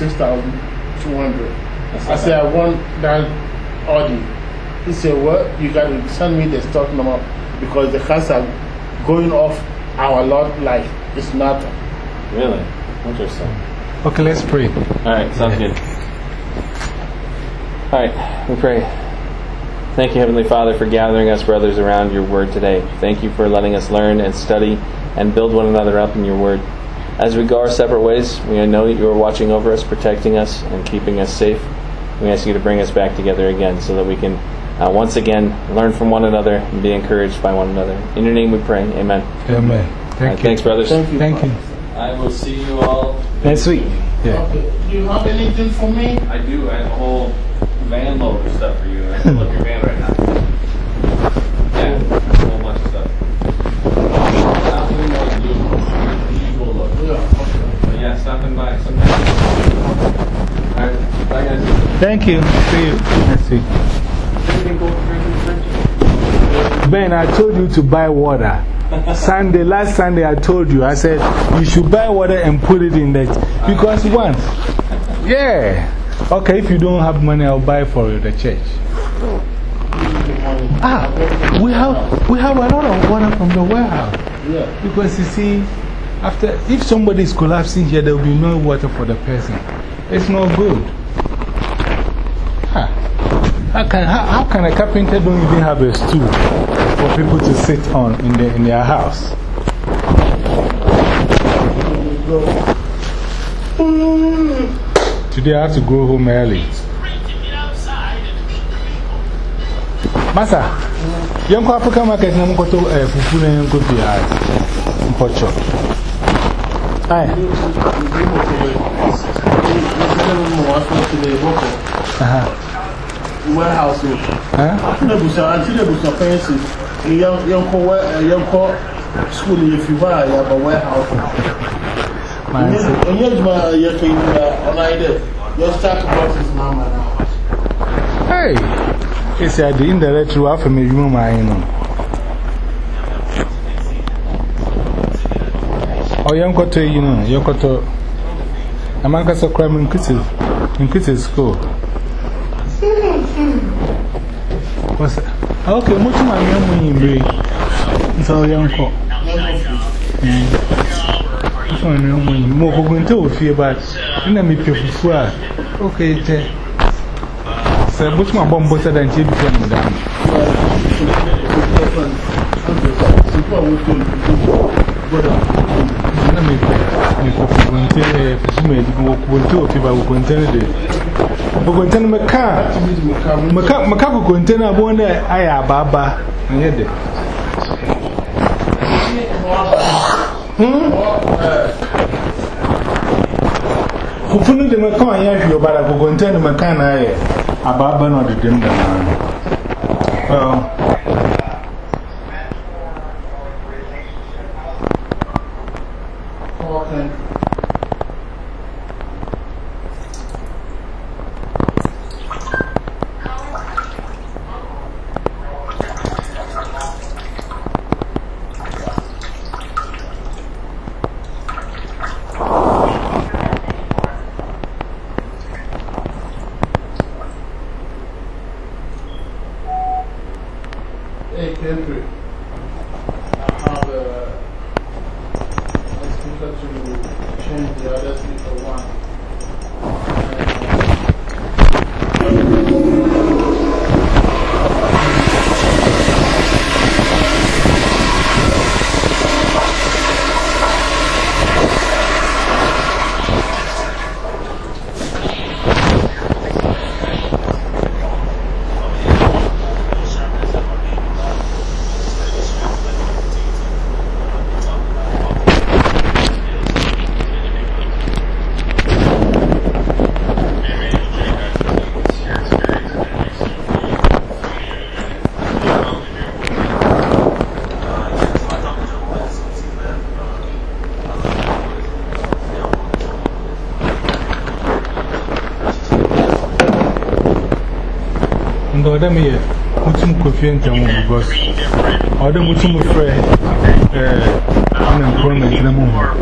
two hundred. That's I not said, bad. I want that Audi. He said, well, you got to send me the stock number because the cars are going off our lot like it's nothing. Really? Interesting. Okay, let's pray. Alright, sounds good. Alright, we pray. Thank you, Heavenly Father, for gathering us brothers around your word today. Thank you for letting us learn and study and build one another up in your word. As we go our separate ways, we know that you are watching over us, protecting us, and keeping us safe. We ask you to bring us back together again so that we can uh, once again learn from one another and be encouraged by one another. In your name we pray. Amen. Amen. Thank Alright, you. thanks, brothers. Thank you. Thank you. I will see you all Next week. Yeah. Okay. Do you have anything for me? I do. I have a whole van load of stuff for you. I can look your van right now. Yeah, a whole bunch of stuff. Not doing what you do. The usual look. Yeah. Okay. But yeah, stopping by sometime. Alright, bye guys. Thank you. See you next week. Everything go drinking French? Ben, I told you to buy water. Sunday, last Sunday, I told you, I said, you should buy water and put it in that. Because once, yeah. Okay, if you don't have money, I'll buy for the church. Ah, we have, we have a lot of water from the warehouse. Yeah. Because you see, after, if somebody is collapsing here, there will be no water for the person. It's not good. Huh. How can, how, how can a carpenter don't even have a stool for people to sit on in, the, in their house? Today I have to go home early. Master, you go African market, you go to Fufu and you go to your Mpocho. Aye. Uh-huh. Warehouse. Huh? School if you buy a warehouse. Man, And yes, my you're saying your stock boxes, mama. hey, it's at the indirect route for me, you know, my own. Oh, young Koto, you know, Yokoto. A man has a crime in Kitty, in Kitty school. What's that? Okay, much of my young money, it's all young cock. It's all young money. More going to fear, but you know me, people. Okay, so, which my bomb better than she became down. Kufunu de mekon ya hwe bara gogonte de mekan na ye ababa no de dem da na. Oh. Okay. Hey, Kendrick. I have a the other thing for one. Order me a mutum coffee and tell me because order mutum free unemployment in the moment.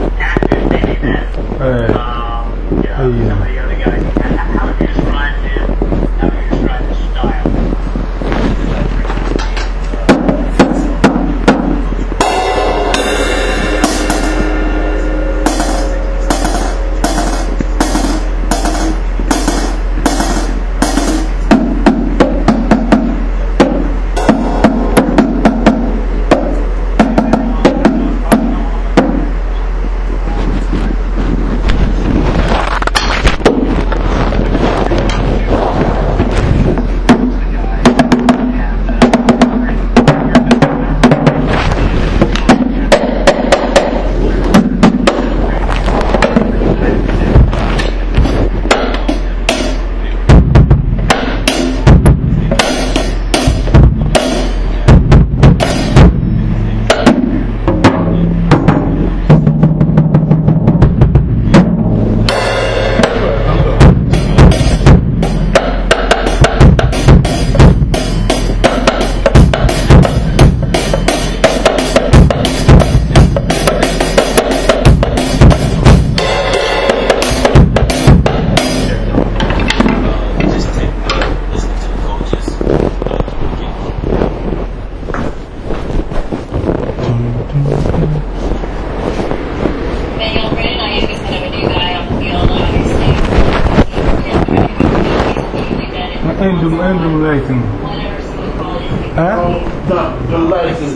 Andrew lighting. Huh? The, the lighting.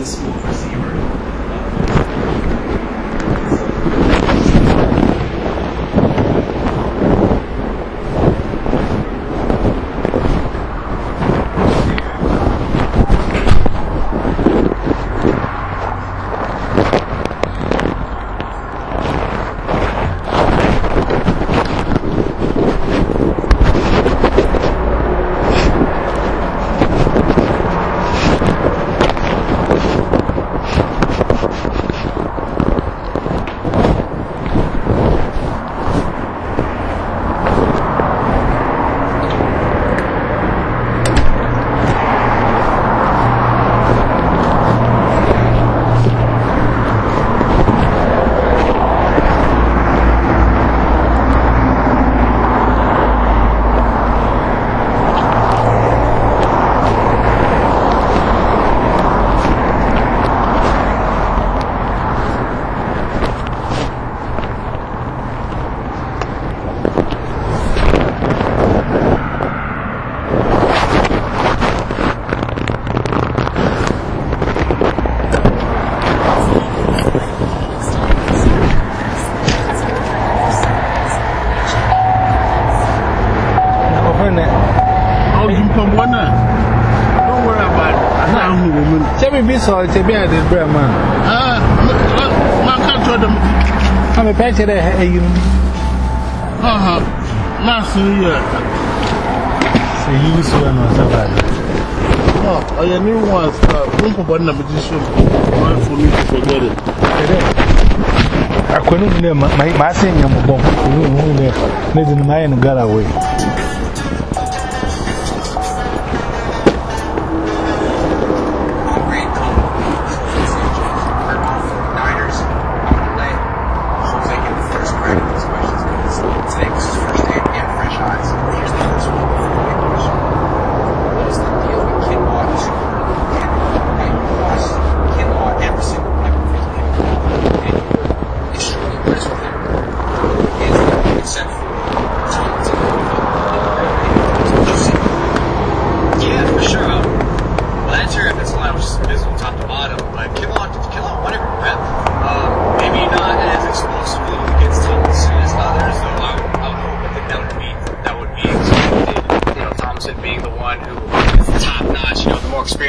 So it's a bit of bread, man. Ah, man can't tell them. I'm a patch of that. You uh huh. Not so yet. So you use one or something. Oh, I knew once. Don't put one number position. One for me to forget it. I couldn't name my saying I'm a bomb. Let the man got away. Yeah.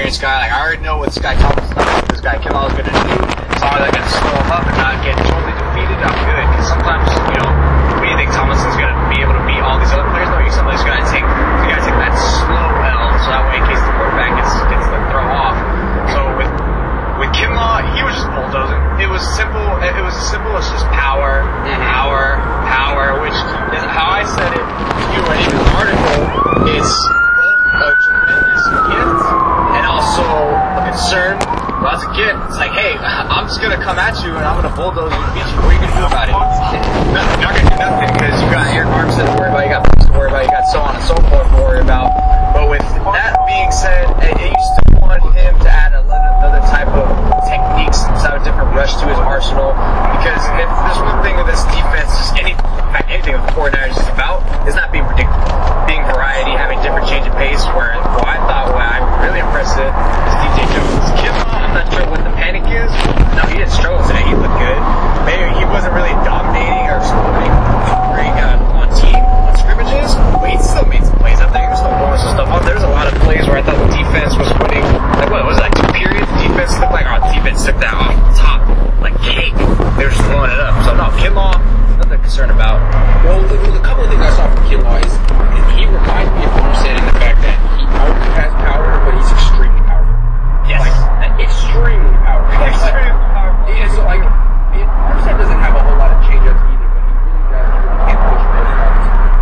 experienced guy. Like I already know what this guy Thomas, what this guy Kinlaw is going to do. So I'm going to slow him up and not get totally defeated. I'm good because sometimes you know when you think Tomlinson's going to be able to beat all these other players, though, you somebody's going to take you got to take that slow L, so that way in case the quarterback gets gets the throw off. So with with Kinlaw, he was just bulldozing. It was simple. It was as simple as just power, power, power. Which is how I said it to you in even the article. It's a tremendous gift and also a concern. Well, that's a gift. It's like, hey, I'm just gonna come at you and I'm gonna bulldoze you and beat you. What are you gonna do about it? Nothing. You're not gonna do nothing because you got Eric Armstead to worry about, you got Brooks to worry about, you got so on and so forth to worry about. But with that being said, you still want him to add another type of techniques, have a different rush to his arsenal. Because if there's one thing with this defense, just any anything that the forty-niners is about, is not being predictable, being variety, having different change of pace. Where well, I thought what I'm really impressed with is D J Jones. Kinlaw, I'm not sure what the panic is. No, he didn't struggle today. He looked good. Maybe he wasn't really dominating or scoring uh, on team on scrimmages, but he still made some plays out there. He was still blowing some stuff up. There was a lot of plays where I thought the defense was winning. Like what was it, like two periods? The defense looked like our oh, defense took that off the top like cake. They were just blowing it up. So no, Kinlaw, nothing concerned about. Well, there was a couple of things I saw from Kinlaw. Is he reminds me of Armstead in the fact that he has power, but he's extremely powerful. Yes. Like, extremely powerful. Like, Extremely powerful. Yeah, so like, it, Armstead doesn't have a whole lot of change-ups either, but he really does. He can push both sides.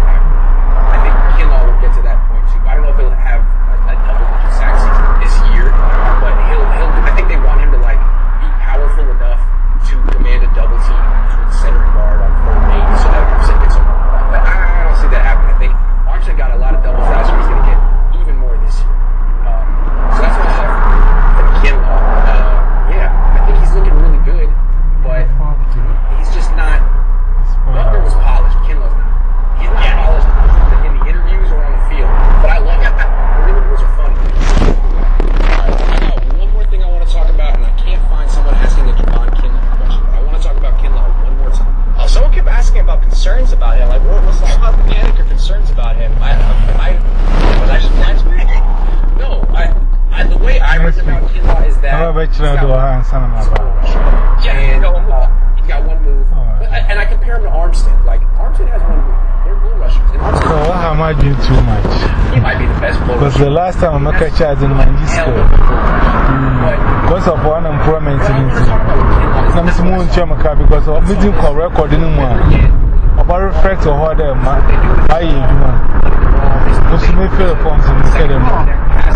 I think Kinlaw will get to that point too. I don't know if he'll have a, a double-digit sack season this year, but he'll, he'll, I think they want him to like be powerful enough to demand a double team between center and guard on third and eight so that Armstead gets him. But I, I don't see that happening. I think Armstead got a lot of doubles last year. He's going to get even more this year. Um, so that's what I saw from Kinlaw. Uh, yeah, I think he's looking really good, but he's just not. Butler was polished. Kinlaw's not. He's not Yeah. polished in the interviews or on the field. But I love it. The interviews are funny. Alright, I got one more thing I want to talk about, and I can't find someone asking a Javon Kinlaw question, but I want to talk about Kinlaw one more time. Oh, someone kept asking about concerns about him. Like, what, what's the how panic or concerns about him? I, I, was I just blind to it? No, I, I, the way I read about Kinlaw is that How about he's you got do one- a son of Yeah, and, he's got one move. uh, he's got one move. Alright. But, and I compare him to Armstead. Like, Armstead has one move. They're bull rushers. And So Armstead, what am I doing too much? he might be the best bull Because rusher. the last time I'm a catcher, I didn't mind this Hell school. of a bull rusher. But Because of unemployment what I in want to talk about with Kinlaw is I'm that's small what in I saw. Jamaica because of meeting for record in one. About reflect to how they are. I you know. What's my favorite forms in the second one?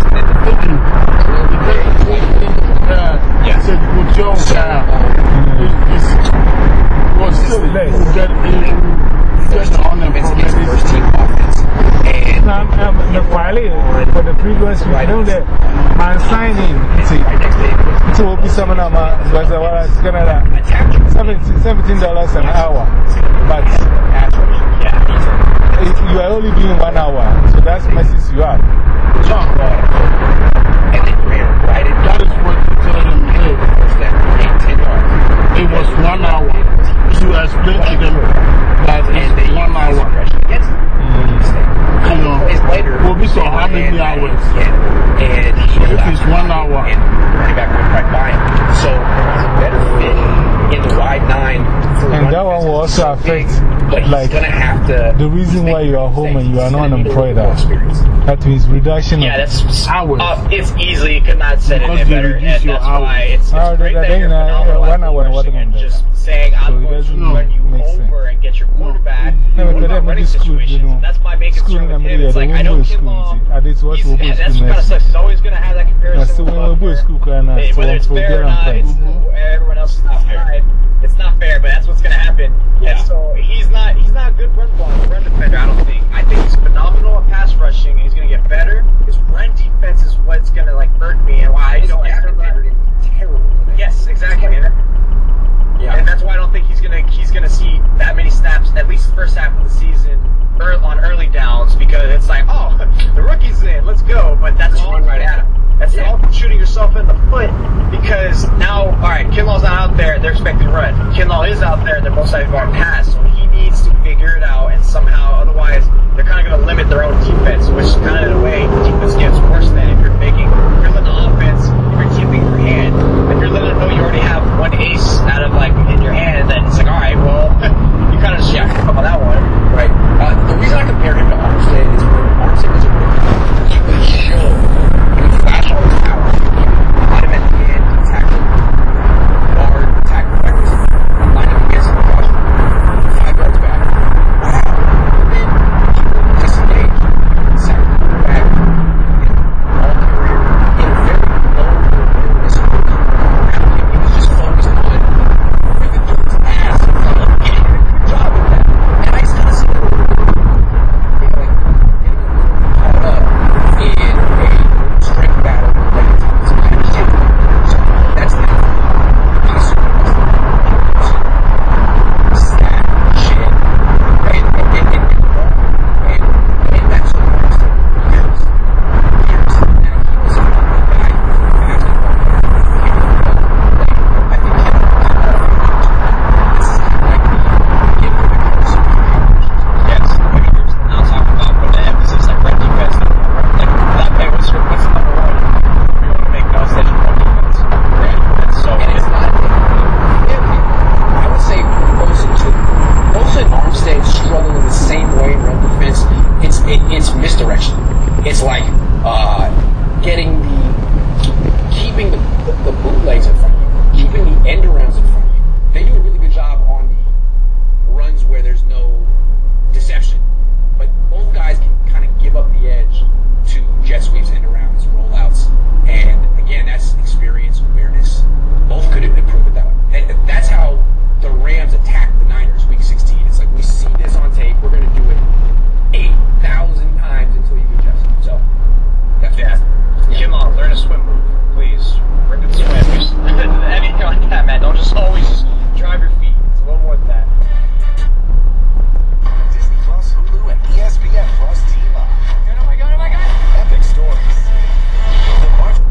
He said, good job, guy. It was still less. You get the unemployment. First team offense. And The file for the previous week, I know that I'm signing. right next to him, So we'll be someone of my because I was going to seventeen dollars an hour. But you are only doing one hour, so that's messes you up. and then you ran right in. That is what you tell them to do. First down, eight, ten yards. It was one hour. You explain to them that And they it's one use hour. aggression against him. You know, Plays later. Well, we saw how many and- hours? Yeah. And he So showed if out it's one hour. And running back went right by him. So he's a better fit in the wide nine. For And run that one will defense. also He's so big, affect, but he's like, gonna have to. the reason why you are home and you are not unemployed. Experience. That means reduction Yeah, of. that's Hours. uh, it's easy. You could not said it Because any they better. reduce And your that's why hours. it's, it's Oh, great that- that that you're ain't, uh, phenomenal one at hour, rushing what and am I just doing? saying, So I'm it going to doesn't run you make sense. over and get your quarterback. No, What but about they running have school, you situations? know. And that's my main School concern in with him. America, It's they like, I won't know go to school. Kinlaw, I did what he's, we yeah, go that's school what kind of next. sucks. He's always going to have that That's comparison the with way we go Butler. to school, kind of. Hey, whether it's fair or not, it's, everyone else is not fair. It's not fair, but that's what's going to happen. Yeah. And so he's not he's not a good run blocker, run defender, I don't think. I think he's phenomenal at pass rushing, and he's going to get better. His run defense is what's going to like hurt me, and why I His don't. gap integrity was terrible today. Yes, exactly. And, Yeah. and that's why I don't think he's going to he's going to see that many snaps at least the first half of the season ear- on early downs because it's like, oh, the rookie's in, let's go. But that's all Shooting right yeah. at him. That's Yeah. all shooting yourself in the foot because now, all right, Kinlaw's not out there, they're expecting run. Kinlaw is out there, they're most likely going to pass. So he needs to figure it out and somehow, otherwise, they're kind of going to limit their own defense, which is kind of the way the defense gets worse than if you're making, because in the offense, say struggle in the same way in run defense. It's it, it's misdirection. It's like uh, getting the keeping the, the, the bootlegs in front of you, keeping the end arounds in front of you. They do a really good job on the runs where there's no deception, but both guys can kind of give up the edge to jet sweeps, end arounds, rollouts, and again, that's experience, awareness. Both could improve it that way. And that's how the Rams attacked the Niners week sixteen. It's like, we see this on tape, we're going to do it eight thousand times until you adjust it. So, that's yeah. yeah. Kim on, learn a swim move, please. Bring the swim. Anything like that, man. Don't just always just drive your feet. It's a little more than that. Disney Plus, Hulu, and E S P N Plus team up. Oh my god, oh my god! Epic stories. The March-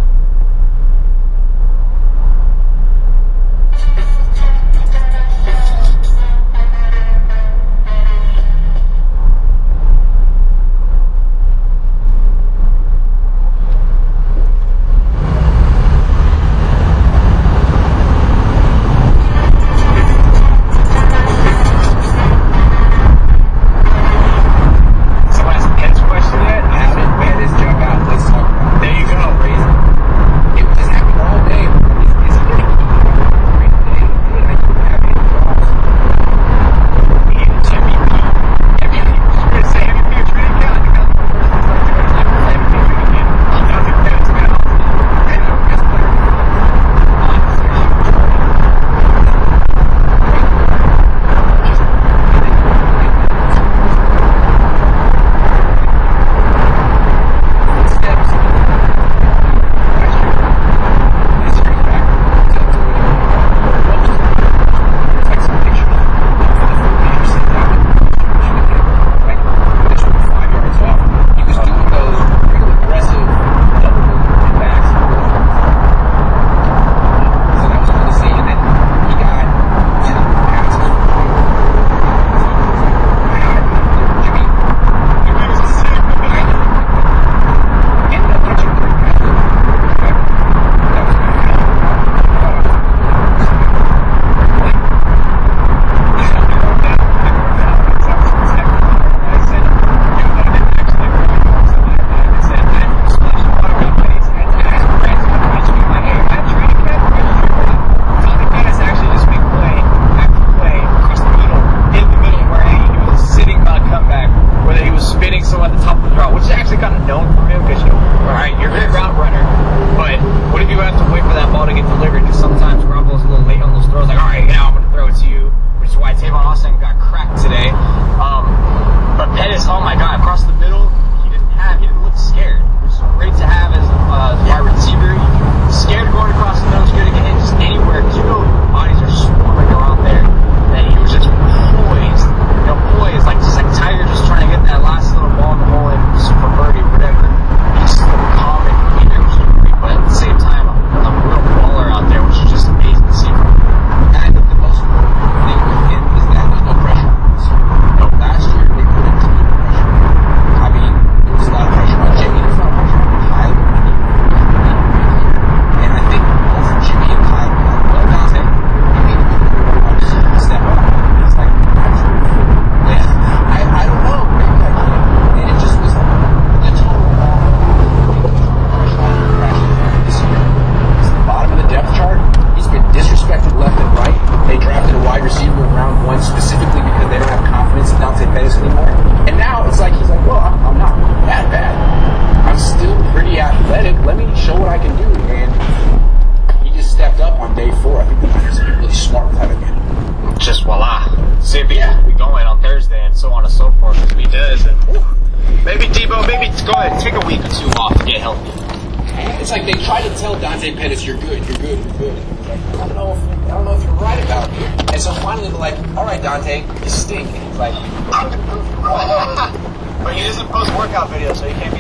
It's like they try to tell Dante Pettis, you're good, you're good, you're good. And he's like, I don't know if, I don't know if you're right about it. And so finally they're like, all right, Dante, you stink. And he's like, but he doesn't post workout videos, so he can't be